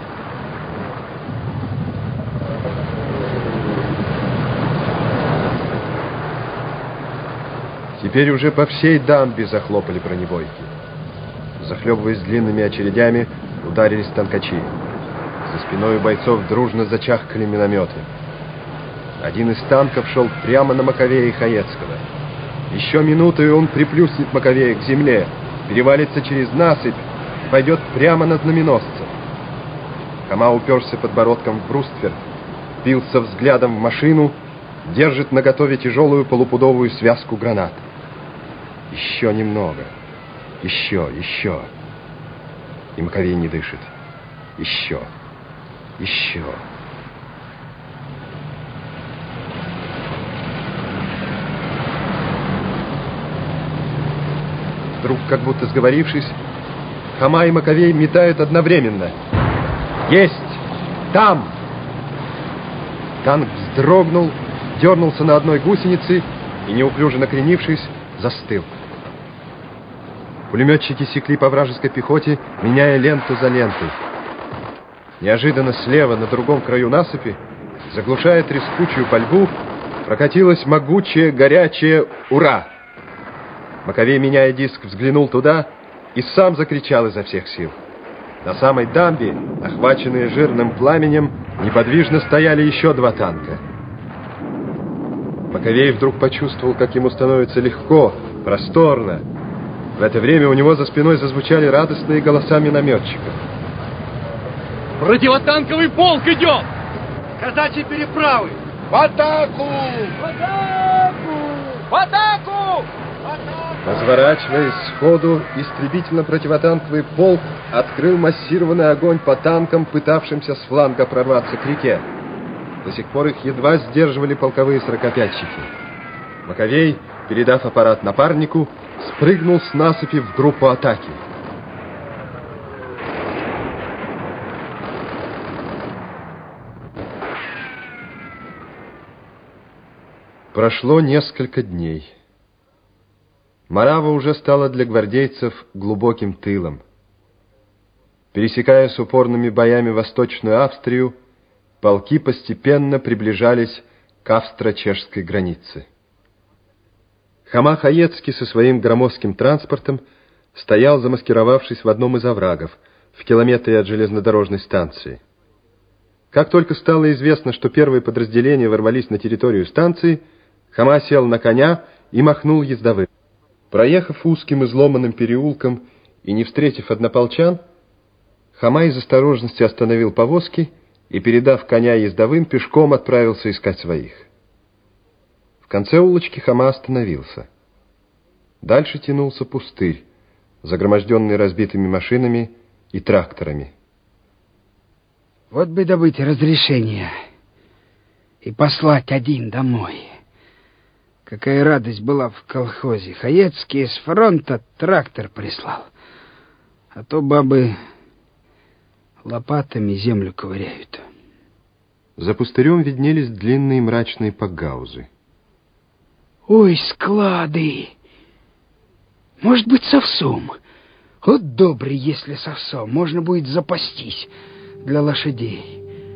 Теперь уже по всей дамбе захлопали бронебойки. Захлебываясь длинными очередями, ударились танкачи. За спиной у бойцов дружно зачахкали минометы. Один из танков шел прямо на Маковея и Хаецкого. Еще минуту, и он приплюснет Маковея к земле, перевалится через насыпь и пойдет прямо на знаменосца. Хама уперся подбородком в бруствер, впился взглядом в машину, держит наготове тяжелую полупудовую связку гранат. Еще немного. Еще. И Маковей не дышит. Еще. Вдруг, как будто сговорившись, Хама и Маковей метают одновременно. Есть! Там! Танк вздрогнул, дернулся на одной гусенице и, неуклюже накренившись, застыл. Пулеметчики секли по вражеской пехоте, меняя ленту за лентой. Неожиданно слева, на другом краю насыпи, заглушая трескучую пальбу, прокатилось могучее, горячее «Ура!». Маковей, меняя диск, взглянул туда и сам закричал изо всех сил. На самой дамбе, охваченные жирным пламенем, неподвижно стояли еще два танка. Маковей вдруг почувствовал, как ему становится легко, просторно. В это время у него за спиной зазвучали радостные голоса минометчиков. Противотанковый полк идет! Казачьи переправы! В атаку! В атаку! В атаку! Разворачиваясь сходу, истребительно-противотанковый полк открыл массированный огонь по танкам, пытавшимся с фланга прорваться к реке. До сих пор их едва сдерживали полковые сорокопятчики. Маковей, передав аппарат напарнику, спрыгнул с насыпи в группу атаки. Прошло несколько дней. Морава уже стала для гвардейцев глубоким тылом. Пересекая с упорными боями Восточную Австрию, полки постепенно приближались к австро-чешской границе. Хама Хаецкий со своим громоздким транспортом стоял, замаскировавшись в одном из оврагов, в километре от железнодорожной станции. Как только стало известно, что первые подразделения ворвались на территорию станции, Хама сел на коня и махнул ездовым. Проехав узким изломанным переулком и не встретив однополчан, Хама из осторожности остановил повозки и, передав коня ездовым, пешком отправился искать своих. В конце улочки Хама остановился. Дальше тянулся пустырь, загроможденный разбитыми машинами и тракторами. Вот бы добыть разрешение и послать один домой. Какая радость была в колхозе. Хаецкий с фронта трактор прислал. А то бабы лопатами землю ковыряют. За пустырем виднелись длинные мрачные пагаузы. Ой, склады! Может быть, с овсом. Вот добрый, если с овсом. Можно будет запастись для лошадей.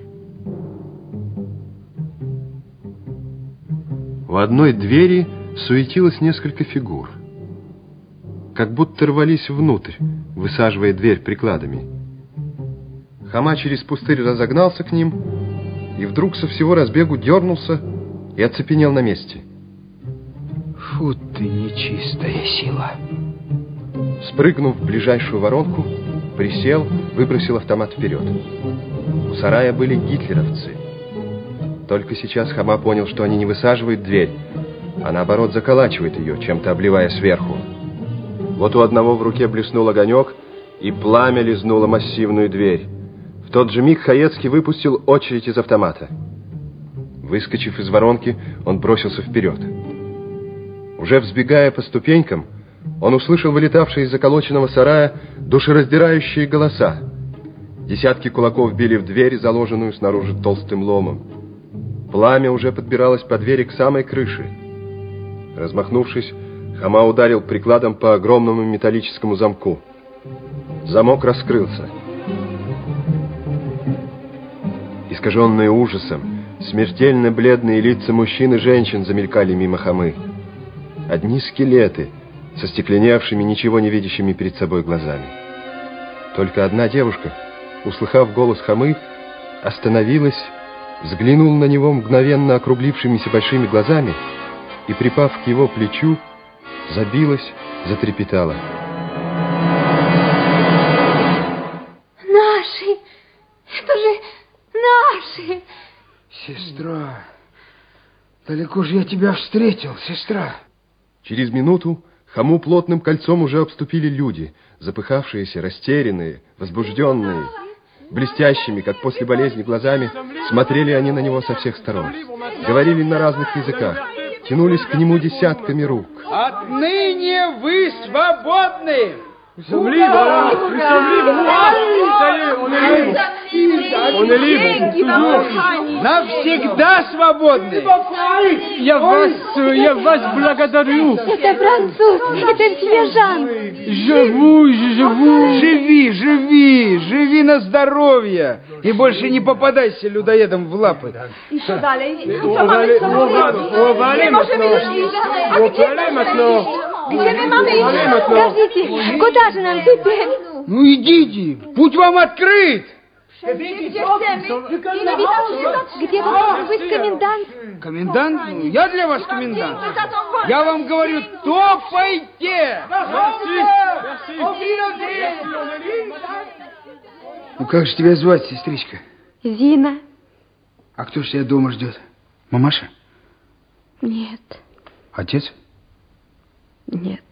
У одной двери суетилось несколько фигур. Как будто рвались внутрь, высаживая дверь прикладами. Хама через пустырь разогнался к ним и вдруг со всего разбегу дернулся и оцепенел на месте. Фу ты, нечистая сила. Спрыгнув в ближайшую воронку, присел, выбросил автомат вперед. У сарая были гитлеровцы. Только сейчас Хама понял, что они не высаживают дверь, а наоборот заколачивают ее, чем-то обливая сверху. Вот у одного в руке блеснул огонек, и пламя лизнуло массивную дверь. В тот же миг Хаецкий выпустил очередь из автомата. Выскочив из воронки, он бросился вперед. Уже взбегая по ступенькам, он услышал вылетавшие из заколоченного сарая душераздирающие голоса. Десятки кулаков били в дверь, заложенную снаружи толстым ломом. Пламя уже подбиралось по двери к самой крыше. Размахнувшись, Хама ударил прикладом по огромному металлическому замку. Замок раскрылся. Искаженные ужасом, смертельно бледные лица мужчин и женщин замелькали мимо Хамы. Одни скелеты, со стекленевшими, ничего не видящими перед собой глазами. Только одна девушка, услыхав голос Хамы, остановилась, взглянула на него мгновенно округлившимися большими глазами и, припав к его плечу, забилась, затрепетала. Наши! Это же наши! Сестра, далеко же я тебя встретил, сестра. Через минуту Хаму плотным кольцом уже обступили люди, запыхавшиеся, растерянные, возбужденные. Блестящими, как после болезни, глазами смотрели они на него со всех сторон. Говорили на разных языках, тянулись к нему десятками рук. Отныне вы свободны! Навсегда свободны! Я вас благодарю! Это француз, это Свежан! Живу! Живи на здоровье! И больше не попадайся людоедам в лапы! И что далее? Не можем Где мы mamy iść? Скажите, куда же нам теперь? Ну идите, путь вам открыт! Где должен быть комендант? Комендант? Ну, я для вас комендант. Я вам говорю, топайте! Ну как же тебя звать, сестричка? Зина. А кто ж тебя дома ждет? Мамаша? Нет. Отец? Нет.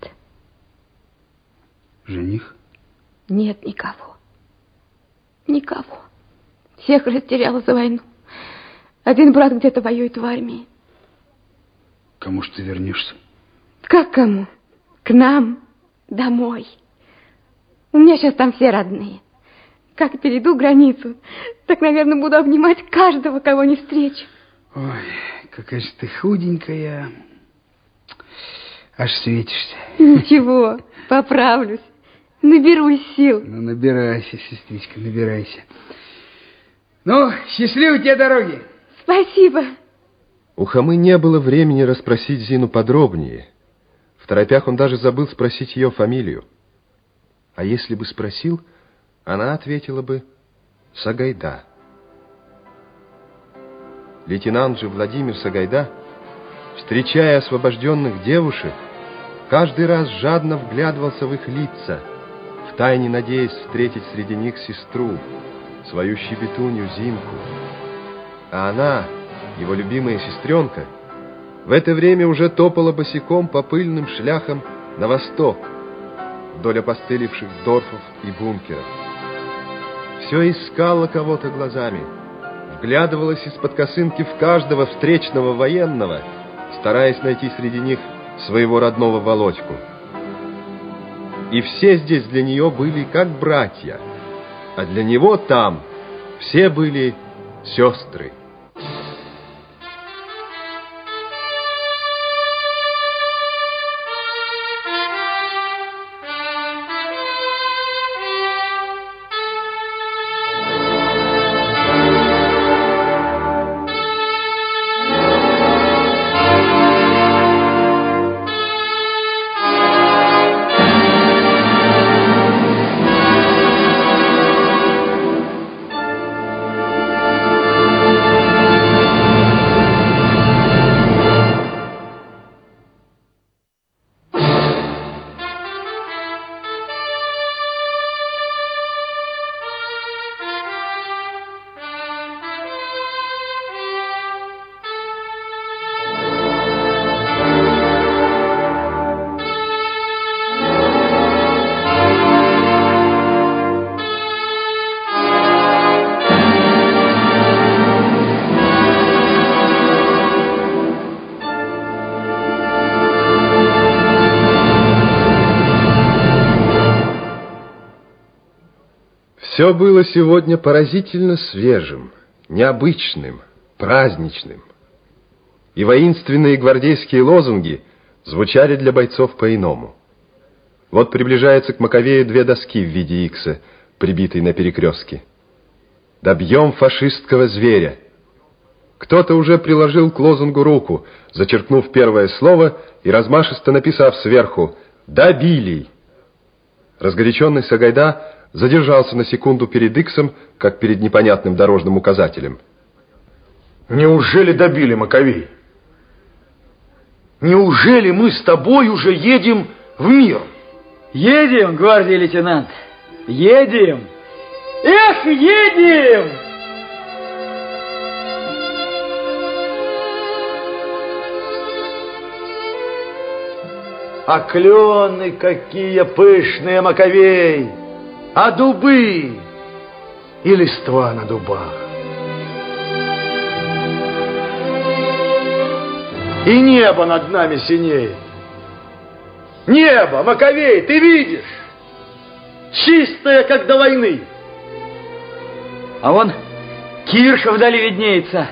Жених? Нет никого. Никого. Всех растеряла за войну. Один брат где-то воюет в армии. Кому ж ты вернешься? Как кому? К нам. Домой. У меня сейчас там все родные. Как перейду границу, так, наверное, буду обнимать каждого, кого не встречу. Ой, какая же ты худенькая. Аж светишься. Ничего, поправлюсь. Наберусь сил. Ну, набирайся, сестричка, набирайся. Ну, счастливой тебе дороги. Спасибо. У Хамы не было времени расспросить Зину подробнее. В торопях он даже забыл спросить ее фамилию. А если бы спросил, она ответила бы Сагайда. Лейтенант же Владимир Сагайда, встречая освобожденных девушек, каждый раз жадно вглядывался в их лица, втайне надеясь встретить среди них сестру, свою щебетунью Зинку. А она, его любимая сестренка, в это время уже топала босиком по пыльным шляхам на восток, вдоль опостылевших дорфов и бункеров. Все искала кого-то глазами, вглядывалась из-под косынки в каждого встречного военного, стараясь найти среди них своего родного Володьку. И все здесь для нее были как братья, а для него там все были сестры. Все было сегодня поразительно свежим, необычным, праздничным. И воинственные гвардейские лозунги звучали для бойцов по-иному. Вот приближается к Маковею две доски в виде икса, прибитые на перекрестке. «Добьем фашистского зверя». Кто-то уже приложил к лозунгу руку, зачеркнув первое слово и размашисто написав сверху «Добили». Разгоряченный Сагайда задержался на секунду перед иксом, как перед непонятным дорожным указателем. Неужели добили, Маковей? Неужели мы с тобой уже едем в мир? Едем, гвардии лейтенант, едем! Эх, едем! А клены какие пышные, Маковей! А дубы и листва на дубах. И небо над нами синеет. Небо, Маковей, ты видишь? Чистое, как до войны. А вон Кирша вдали виднеется.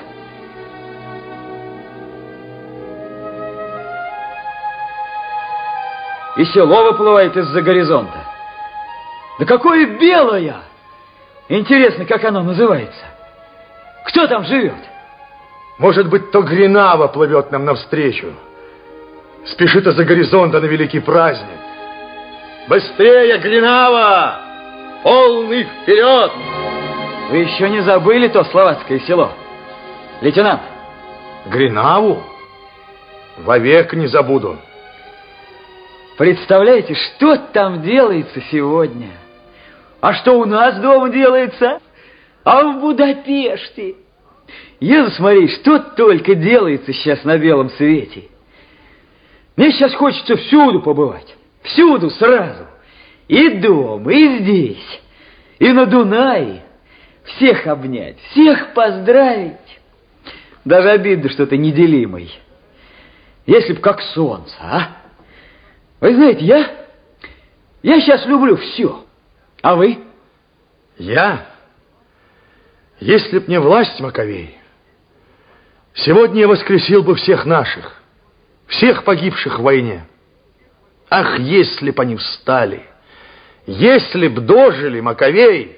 И село выплывает из-за горизонта. Да какое белое! Интересно, как оно называется? Кто там живет? Может быть, то Гринава плывет нам навстречу. Спешит из-за горизонта на великий праздник. Быстрее, Гринава! Полный вперед! Вы еще не забыли то словацкое село? Лейтенант! Гринаву? Вовек не забуду. Представляете, что там делается сегодня? А что у нас дома делается? А в Будапеште? Еду смотри, что только делается сейчас на белом свете. Мне сейчас хочется всюду побывать. Всюду сразу. И дома, и здесь, и на Дунае. Всех обнять, всех поздравить. Даже обидно, что ты неделимый. Если б как солнце, а? Вы знаете, я сейчас люблю все. А вы? Я? Если б не власть, Маковей, сегодня я воскресил бы всех наших, всех погибших в войне. Ах, если б они встали, если б дожили, Маковей!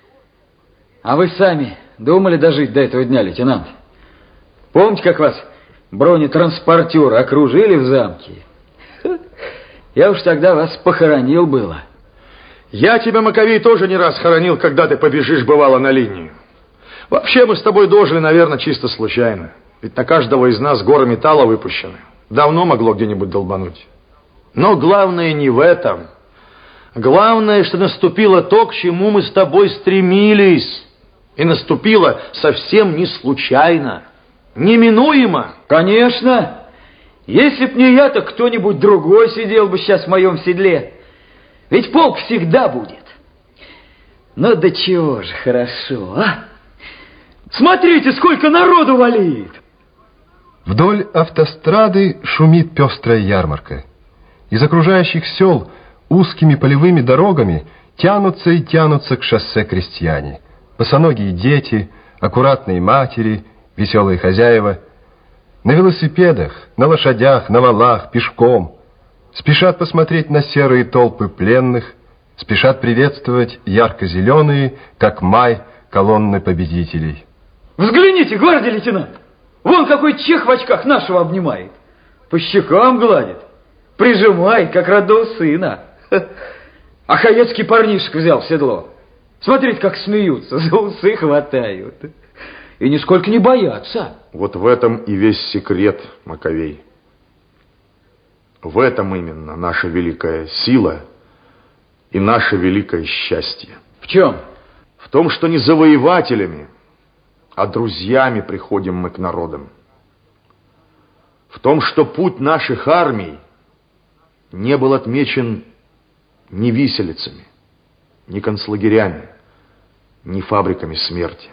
А вы сами думали дожить до этого дня, лейтенант? Помните, как вас бронетранспортеры окружили в замке? Я уж тогда вас похоронил было. Я тебя, Маковей, тоже не раз хоронил, когда ты побежишь, бывало, на линию. Вообще мы с тобой дожили, наверное, чисто случайно. Ведь на каждого из нас горы металла выпущены. Давно могло где-нибудь долбануть. Но главное не в этом. Главное, что наступило то, к чему мы с тобой стремились. И наступило совсем не случайно. Неминуемо. Конечно. Если б не я, то кто-нибудь другой сидел бы сейчас в моем седле. Ведь полк всегда будет. Ну да чего же хорошо, а? Смотрите, сколько народу валит! Вдоль автострады шумит пестрая ярмарка. Из окружающих сел узкими полевыми дорогами тянутся и тянутся к шоссе крестьяне. Босоногие дети, аккуратные матери, веселые хозяева. На велосипедах, на лошадях, на валах, пешком. Спешат посмотреть на серые толпы пленных, спешат приветствовать ярко-зеленые, как май, колонны победителей. Взгляните, гвардия лейтенант! Вон какой чех в очках нашего обнимает. По щекам гладит, прижимает, как родного сына. А хаецкий парнишка взял в седло. Смотрите, как смеются, за усы хватают. И нисколько не боятся. Вот в этом и весь секрет, Маковей. В этом именно наша великая сила и наше великое счастье. В чем? В том, что не завоевателями, а друзьями приходим мы к народам. В том, что путь наших армий не был отмечен ни виселицами, ни концлагерями, ни фабриками смерти.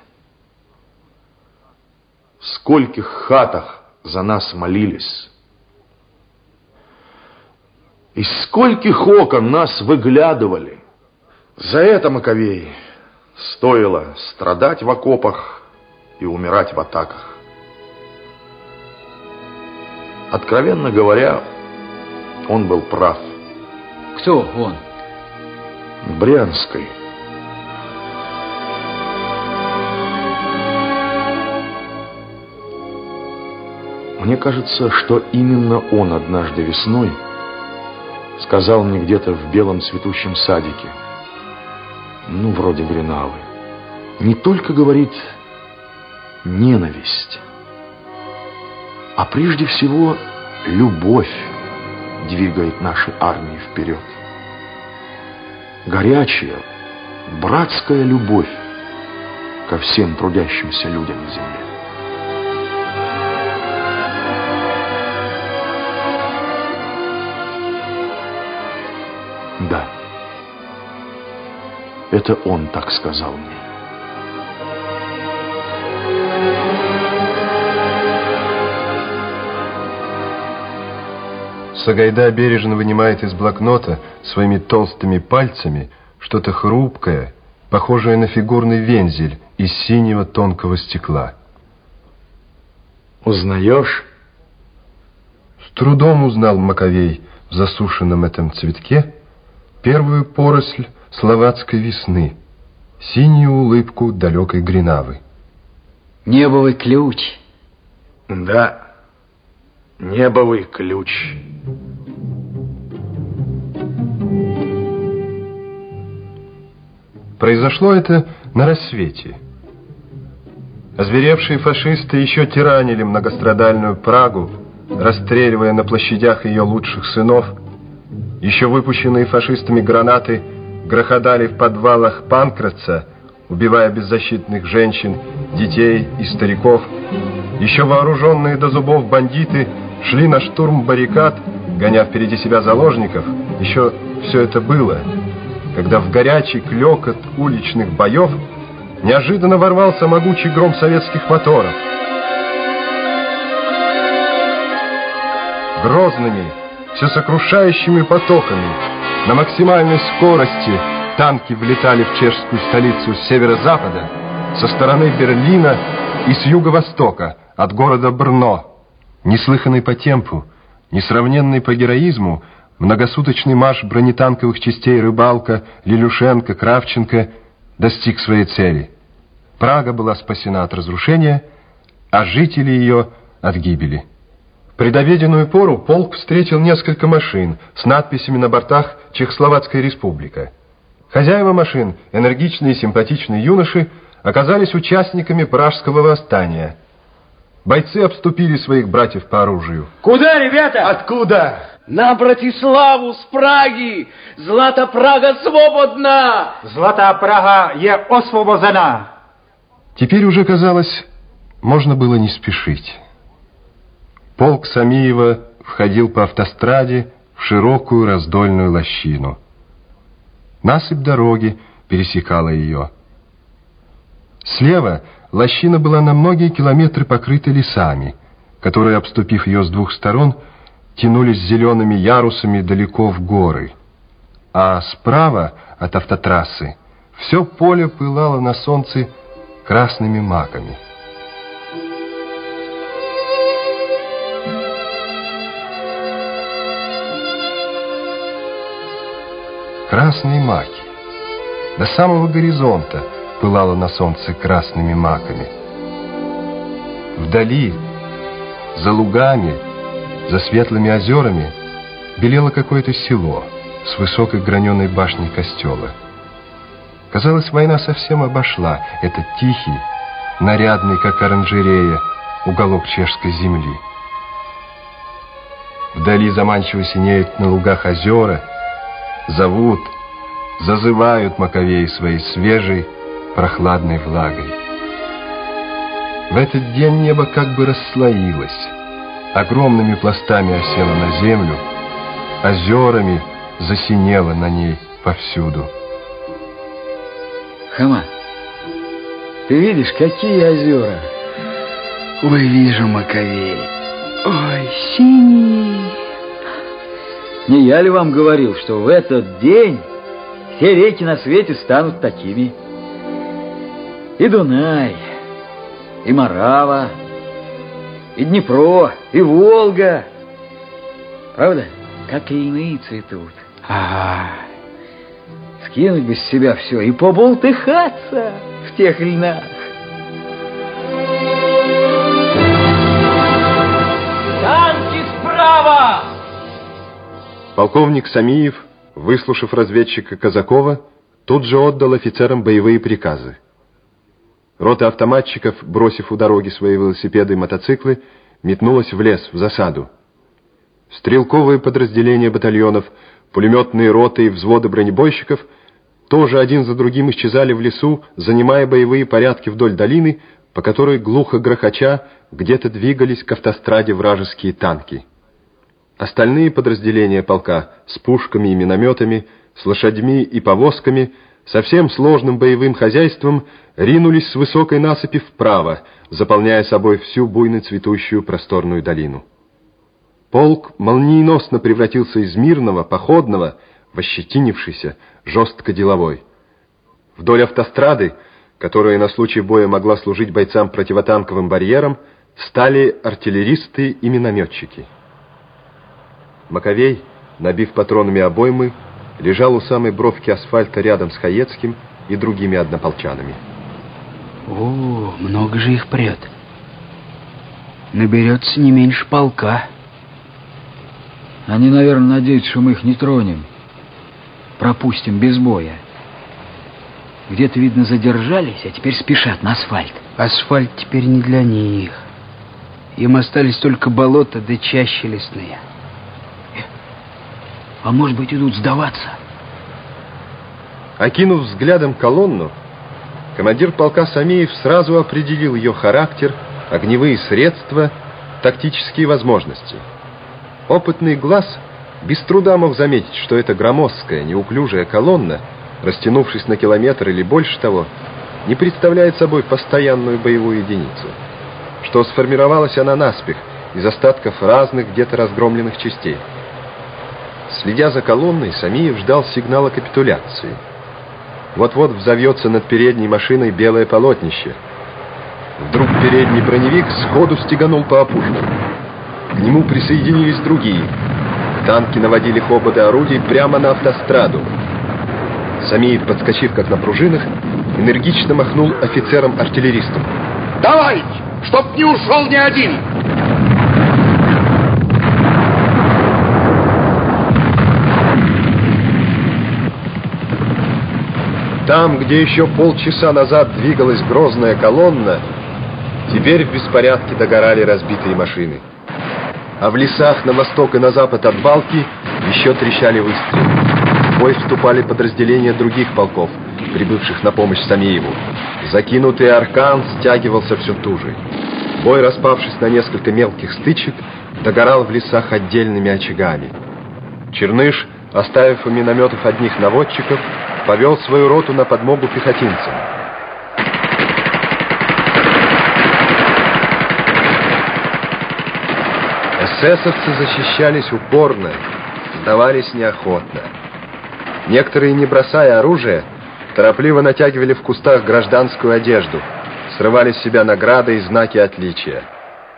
В скольких хатах за нас молились, из скольких окон нас выглядывали. За это, Маковей, стоило страдать в окопах и умирать в атаках. Откровенно говоря, он был прав. Кто он? Брянской. Мне кажется, что именно он однажды весной сказал мне где-то в белом цветущем садике, ну, вроде Гренавы, не только, говорит, ненависть, а прежде всего любовь двигает наши армии вперед. Горячая, братская любовь ко всем трудящимся людям на земле. Да, это он так сказал мне. Сагайда бережно вынимает из блокнота своими толстыми пальцами что-то хрупкое, похожее на фигурный вензель из синего тонкого стекла. Узнаешь? С трудом узнал Маковей в засушенном этом цветке первую поросль словацкой весны, синюю улыбку далекой Гренавы. Небовый ключ. Да, небовый ключ. Произошло это на рассвете. Озверевшие фашисты еще тиранили многострадальную Прагу, расстреливая на площадях ее лучших сынов. Еще выпущенные фашистами гранаты грохотали в подвалах Панкратца, убивая беззащитных женщин, детей и стариков. Еще вооруженные до зубов бандиты шли на штурм баррикад, гоня впереди себя заложников, еще все это было, когда в горячий клёкот уличных боев неожиданно ворвался могучий гром советских моторов. Грозными, всесокрушающими потоками на максимальной скорости танки влетали в чешскую столицу с северо-запада, со стороны Берлина и с юго-востока, от города Брно. Неслыханный по темпу, несравненный по героизму, многосуточный марш бронетанковых частей Рыбалка, Лилюшенко, Кравченко достиг своей цели. Прага была спасена от разрушения, а жители ее от гибели. В предобеденную пору полк встретил несколько машин с надписями на бортах «Чехословацкая республика». Хозяева машин, энергичные и симпатичные юноши, оказались участниками Пражского восстания. Бойцы обступили своих братьев по оружию. Куда, ребята? Откуда? На Братиславу с Праги! Злата Прага свободна! Злата Прага е освобождена! Теперь уже, казалось, можно было не спешить. Полк Самиева входил по автостраде в широкую раздольную лощину. Насыпь дороги пересекала ее. Слева лощина была на многие километры покрыта лесами, которые, обступив ее с двух сторон, тянулись зелеными ярусами далеко в горы. А справа от автотрассы все поле пылало на солнце красными маками. Красные маки. До самого горизонта пылало на солнце красными маками. Вдали, за лугами, за светлыми озерами, белело какое-то село с высокой граненой башней костела. Казалось, война совсем обошла этот тихий, нарядный, как оранжерея, уголок чешской земли. Вдали заманчиво синеют на лугах озера, зовут, зазывают маковеи своей свежей, прохладной влагой. В этот день небо как бы расслоилось, огромными пластами осело на землю, озерами засинело на ней повсюду. Хама, ты видишь, какие озера? Ой, вижу, Маковей. Ой, синий. Не я ли вам говорил, что в этот день все реки на свете станут такими? И Дунай, и Морава, и Днепро, и Волга. Правда? Как и иные цветут. Ага. Скинуть бы с себя все и поболтыхаться в тех льнах. Танки справа! Полковник Самиев, выслушав разведчика Казакова, тут же отдал офицерам боевые приказы. Рота автоматчиков, бросив у дороги свои велосипеды и мотоциклы, метнулась в лес, в засаду. Стрелковые подразделения батальонов, пулеметные роты и взводы бронебойщиков тоже один за другим исчезали в лесу, занимая боевые порядки вдоль долины, по которой, глухо грохоча, где-то двигались к автостраде вражеские танки. Остальные подразделения полка с пушками и минометами, с лошадьми и повозками, со всем сложным боевым хозяйством ринулись с высокой насыпи вправо, заполняя собой всю буйно цветущую просторную долину. Полк молниеносно превратился из мирного, походного, в ощетинившийся, жестко деловой. Вдоль автострады, которая на случай боя могла служить бойцам противотанковым барьером, стали артиллеристы и минометчики. Маковей, набив патронами обоймы, лежал у самой бровки асфальта рядом с Хаецким и другими однополчанами. О, много же их прет. Наберется не меньше полка. Они, наверное, надеются, что мы их не тронем. Пропустим без боя. Где-то, видно, задержались, а теперь спешат на асфальт. Асфальт теперь не для них. Им остались только болота да чащи лесные. А может быть, идут сдаваться? Окинув взглядом колонну, командир полка Самиев сразу определил ее характер, огневые средства, тактические возможности. Опытный глаз без труда мог заметить, что эта громоздкая, неуклюжая колонна, растянувшись на километр или больше того, не представляет собой постоянную боевую единицу, что сформировалась она наспех из остатков разных где-то разгромленных частей. Следя за колонной, Самиев ждал сигнала капитуляции. Вот-вот взовьется над передней машиной белое полотнище. Вдруг передний броневик сходу стеганул по опушкам. К нему присоединились другие. Танки наводили хоботы орудий прямо на автостраду. Самиев, подскочив как на пружинах, энергично махнул офицерам-артиллеристам. Давай, чтоб не ушел ни один! Там, где еще полчаса назад двигалась грозная колонна, теперь в беспорядке догорали разбитые машины. А в лесах на восток и на запад от Балки еще трещали выстрелы. В бой вступали подразделения других полков, прибывших на помощь Самиеву. Закинутый аркан стягивался все туже. Бой, распавшись на несколько мелких стычек, догорал в лесах отдельными очагами. Черныш, оставив у минометов одних наводчиков, повел свою роту на подмогу пехотинцам. Эсэсовцы защищались упорно, сдавались неохотно. Некоторые, не бросая оружие, торопливо натягивали в кустах гражданскую одежду, срывали с себя награды и знаки отличия.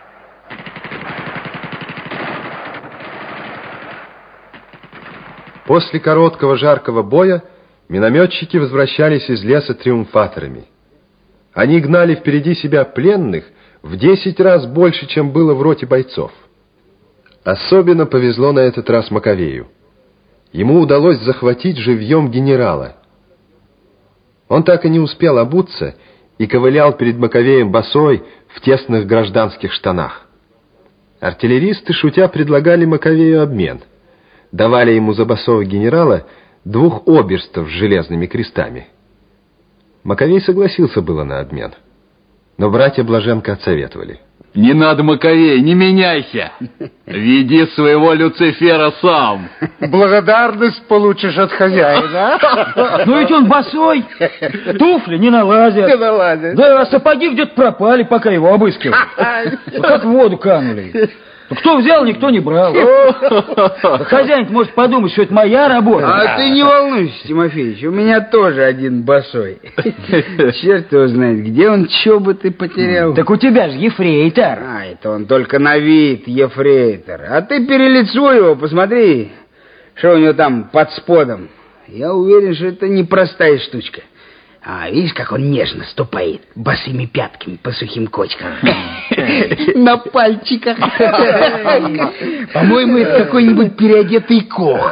После короткого жаркого боя минометчики возвращались из леса триумфаторами. Они гнали впереди себя пленных в 10 раз больше, чем было в роте бойцов. Особенно повезло на этот раз Маковею. Ему удалось захватить живьем генерала. Он так и не успел обуться и ковылял перед Маковеем босой в тесных гражданских штанах. Артиллеристы, шутя, предлагали Маковею обмен. Давали ему за босого генерала 2 оберстов с железными крестами. Маковей согласился было на обмен, но братья Блаженко отсоветовали. Не надо, Маковей, не меняйся. Веди своего Люцифера сам. Благодарность получишь от хозяина. Ну ведь он босой. Туфли не налазят. Не налазят. Да, сапоги где-то пропали, пока его обыскивали. Как в воду канули. Ну, кто взял, никто не брал. Хозяин может подумать, что это моя работа. А ты не волнуйся, Тимофеич, у меня тоже один босой. Черт его знает, где он чоботы потерял. Так у тебя же ефрейтор. А, это он только на вид ефрейтор. А ты перелицуй его, посмотри, что у него там под сподом. Я уверен, что это непростая штучка. А видишь, как он нежно ступает босыми пятками по сухим кочкам. На пальчиках. По-моему, это какой-нибудь переодетый кох.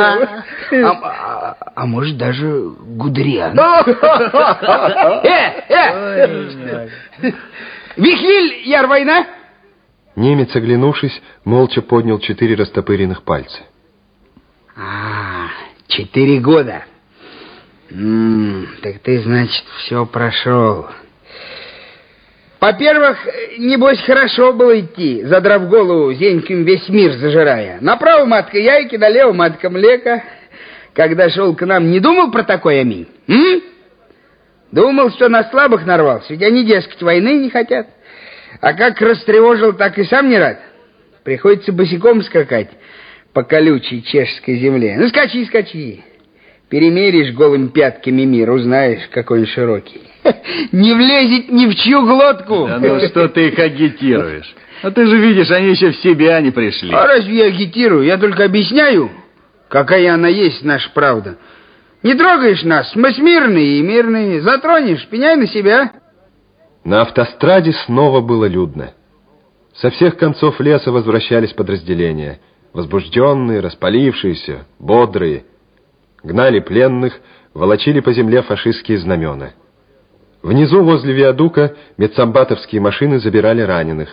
А может, даже гудериан. Вихвиль, яр война! Немец, оглянувшись, молча поднял 4 растопыренных пальца. 4 года. Так ты, значит, все прошел. Во-первых, небось, хорошо было идти, задрав голову, зеньким весь мир зажирая. Направо матка яйки, налево матка млека. Когда шел к нам, не думал про такой аминь? Думал, что на слабых нарвался, ведь они, дескать, войны не хотят. А как растревожил, так и сам не рад. Приходится босиком скакать по колючей чешской земле. Ну, скачи, скачи. Перемеришь голыми пятками мир, узнаешь, какой он широкий. Не влезет ни в чью глотку. Да ну что ты их агитируешь? А ты же видишь, они еще в себя не пришли. А разве я агитирую? Я только объясняю, какая она есть, наша правда. Не трогаешь нас, мы смирные и мирные. Затронешь, пеняй на себя. На автостраде снова было людно. Со всех концов леса возвращались подразделения. Возбужденные, распалившиеся, бодрые. Гнали пленных, волочили по земле фашистские знамена. Внизу, возле виадука, медсамбатовские машины забирали раненых.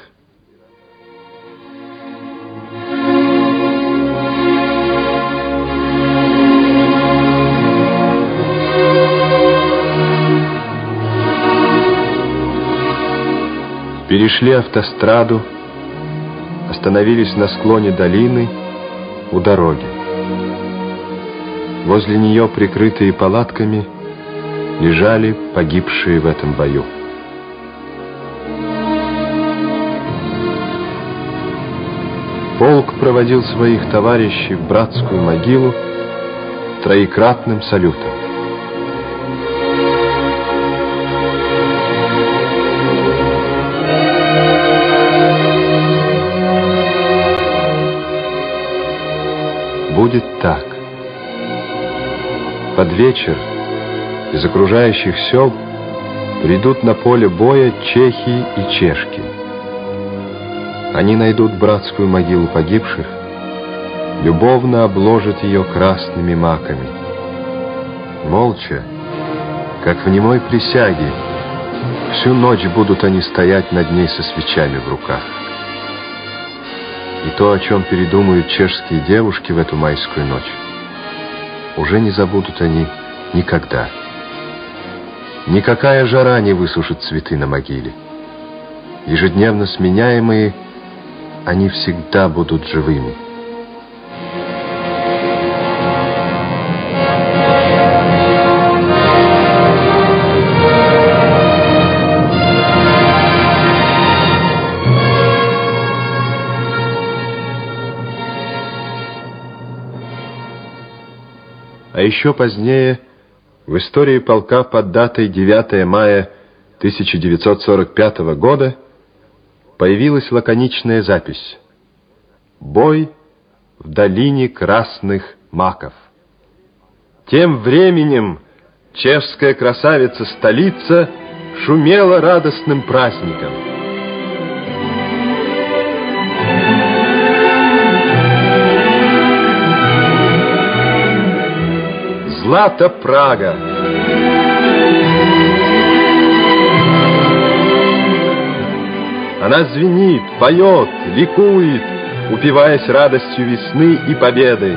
Перешли автостраду, остановились на склоне долины у дороги. Возле нее, прикрытые палатками, лежали погибшие в этом бою. Полк проводил своих товарищей в братскую могилу троекратным салютом. Будет так. Под вечер из окружающих сел придут на поле боя чехи и чешки. Они найдут братскую могилу погибших, любовно обложат ее красными маками. Молча, как в немой присяге, всю ночь будут они стоять над ней со свечами в руках. И то, о чем передумают чешские девушки в эту майскую ночь, уже не забудут они никогда. Никакая жара не высушит цветы на могиле. Ежедневно сменяемые, они всегда будут живыми. А еще позднее, в истории полка под датой 9 мая 1945 года, появилась лаконичная запись: «Бой в долине красных маков». Тем временем чешская красавица-столица шумела радостным праздником. Злата Прага. Она звенит, поет, ликует, упиваясь радостью весны и победы.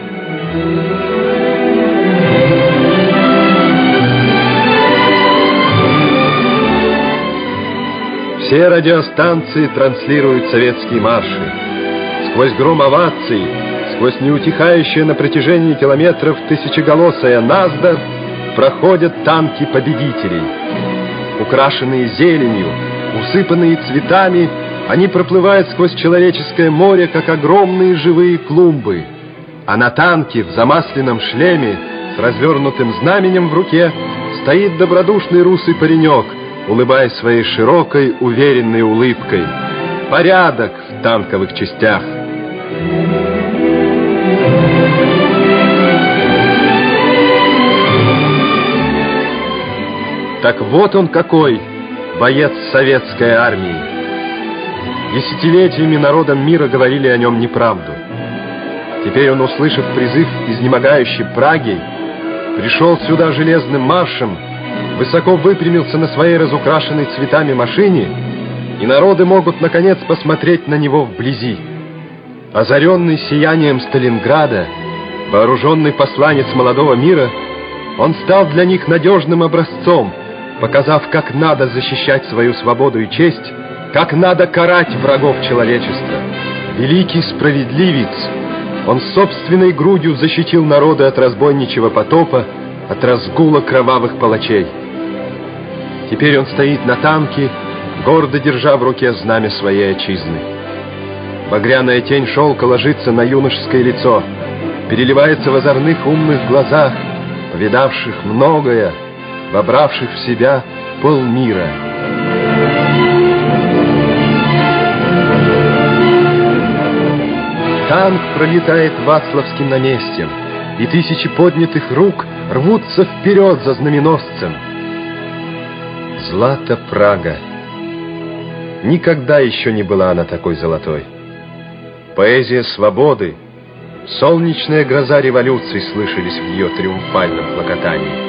Все радиостанции транслируют советские марши. Сквозь гром оваций, сквозь неутихающее на протяжении километров тысячеголосое «Назда» проходят танки победителей. Украшенные зеленью, усыпанные цветами, они проплывают сквозь человеческое море, как огромные живые клумбы. А на танке в замасленном шлеме с развернутым знаменем в руке стоит добродушный русый паренек, улыбаясь своей широкой, уверенной улыбкой. Порядок в танковых частях. Так вот он какой, боец советской армии. Десятилетиями народам мира говорили о нем неправду. Теперь он, услышав призыв изнемогающей Праги, пришел сюда железным маршем, высоко выпрямился на своей разукрашенной цветами машине, и народы могут, наконец, посмотреть на него вблизи. Озаренный сиянием Сталинграда, вооруженный посланец молодого мира, он стал для них надежным образцом, показав, как надо защищать свою свободу и честь, как надо карать врагов человечества. Великий справедливец, он собственной грудью защитил народы от разбойничьего потопа, от разгула кровавых палачей. Теперь он стоит на танке, гордо держа в руке знамя своей отчизны. Багряная тень шелка ложится на юношеское лицо, переливается в озорных умных глазах, повидавших многое, вобравших в себя полмира. Танк пролетает Вацлавским наместьем, и тысячи поднятых рук рвутся вперед за знаменосцем. Злата Прага. Никогда еще не была она такой золотой. Поэзия свободы, солнечная гроза революции слышались в ее триумфальном клокотании.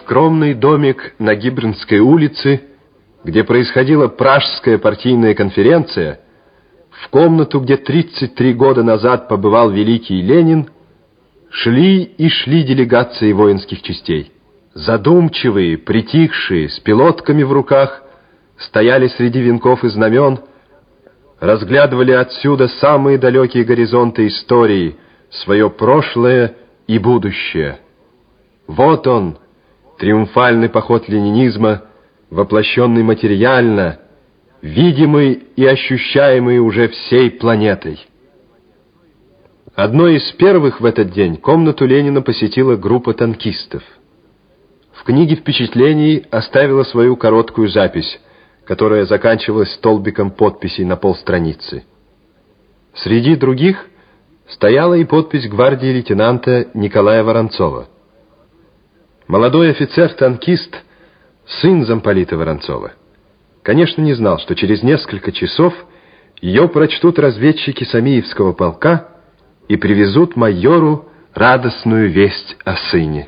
скромный домик на Гибрнской улице, где происходила Пражская партийная конференция, в комнату, где 33 года назад побывал великий Ленин, шли и шли делегации воинских частей. Задумчивые, притихшие, с пилотками в руках, стояли среди венков и знамен, разглядывали отсюда самые далекие горизонты истории, свое прошлое и будущее. Вот он, триумфальный поход ленинизма, воплощенный материально, видимый и ощущаемый уже всей планетой. Одной из первых в этот день комнату Ленина посетила группа танкистов. В книге впечатлений оставила свою короткую запись, которая заканчивалась столбиком подписей на полстраницы. Среди других стояла и подпись гвардии лейтенанта Николая Воронцова. Молодой офицер-танкист, сын замполита Воронцова, конечно, не знал, что через несколько часов ее прочтут разведчики Самиевского полка и привезут майору радостную весть о сыне.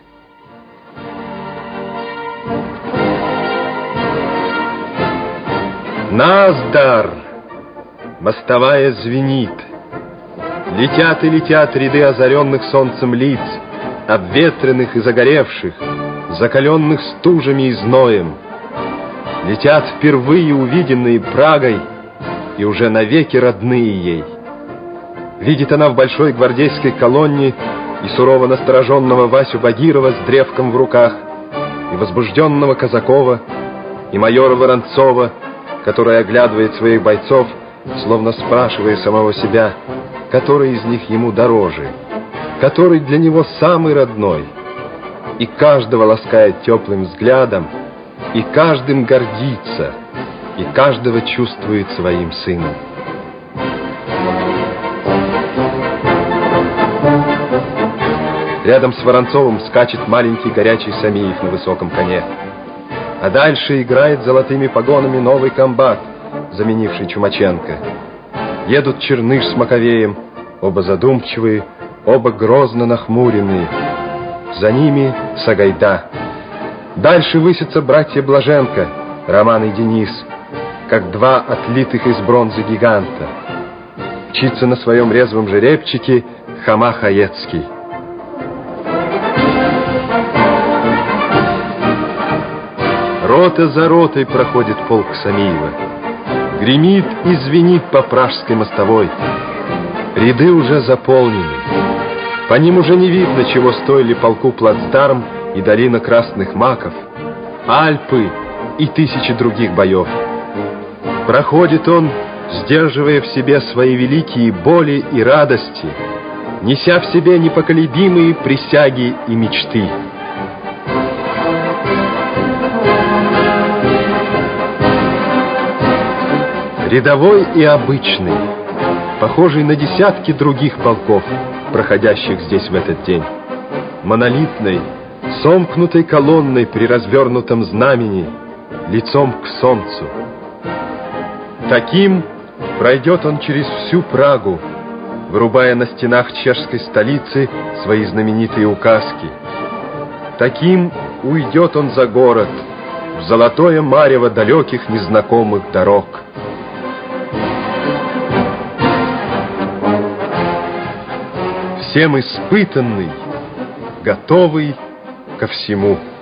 Наздар! Мостовая звенит. Летят и летят ряды озаренных солнцем лиц, обветренных и загоревших, закаленных стужами и зноем. Летят впервые увиденные Прагой и уже навеки родные ей. Видит она в большой гвардейской колонне и сурово настороженного Васю Багирова с древком в руках, и возбужденного Казакова, и майора Воронцова, который оглядывает своих бойцов, словно спрашивая самого себя, который из них ему дороже, который для него самый родной, и каждого ласкает теплым взглядом, и каждым гордится, и каждого чувствует своим сыном. Рядом с Воронцовым скачет маленький горячий Самиев на высоком коне. А дальше играет золотыми погонами новый комбат, заменивший Чумаченко. Едут Черныш с Маковеем, оба задумчивые, оба грозно нахмуренные. За ними Сагайда. Дальше высятся братья Блаженко, Роман и Денис, как два отлитых из бронзы гиганта. Мчится на своем резвом жеребчике Хама Хаецкий. Рота за ротой проходит полк Самиева. Гремит и звенит по Пражской мостовой. Ряды уже заполнены. По ним уже не видно, чего стоили полку плацдарм и долина Красных Маков, Альпы и тысячи других боев. Проходит он, сдерживая в себе свои великие боли и радости, неся в себе непоколебимые присяги и мечты. Рядовой и обычный, похожий на десятки других полков, проходящих здесь в этот день. Монолитной, сомкнутой колонной при развернутом знамени, лицом к солнцу. Таким пройдет он через всю Прагу, вырубая на стенах чешской столицы свои знаменитые указки. Таким уйдет он за город, в золотое марево далеких незнакомых дорог. Всем испытанный, готовый ко всему.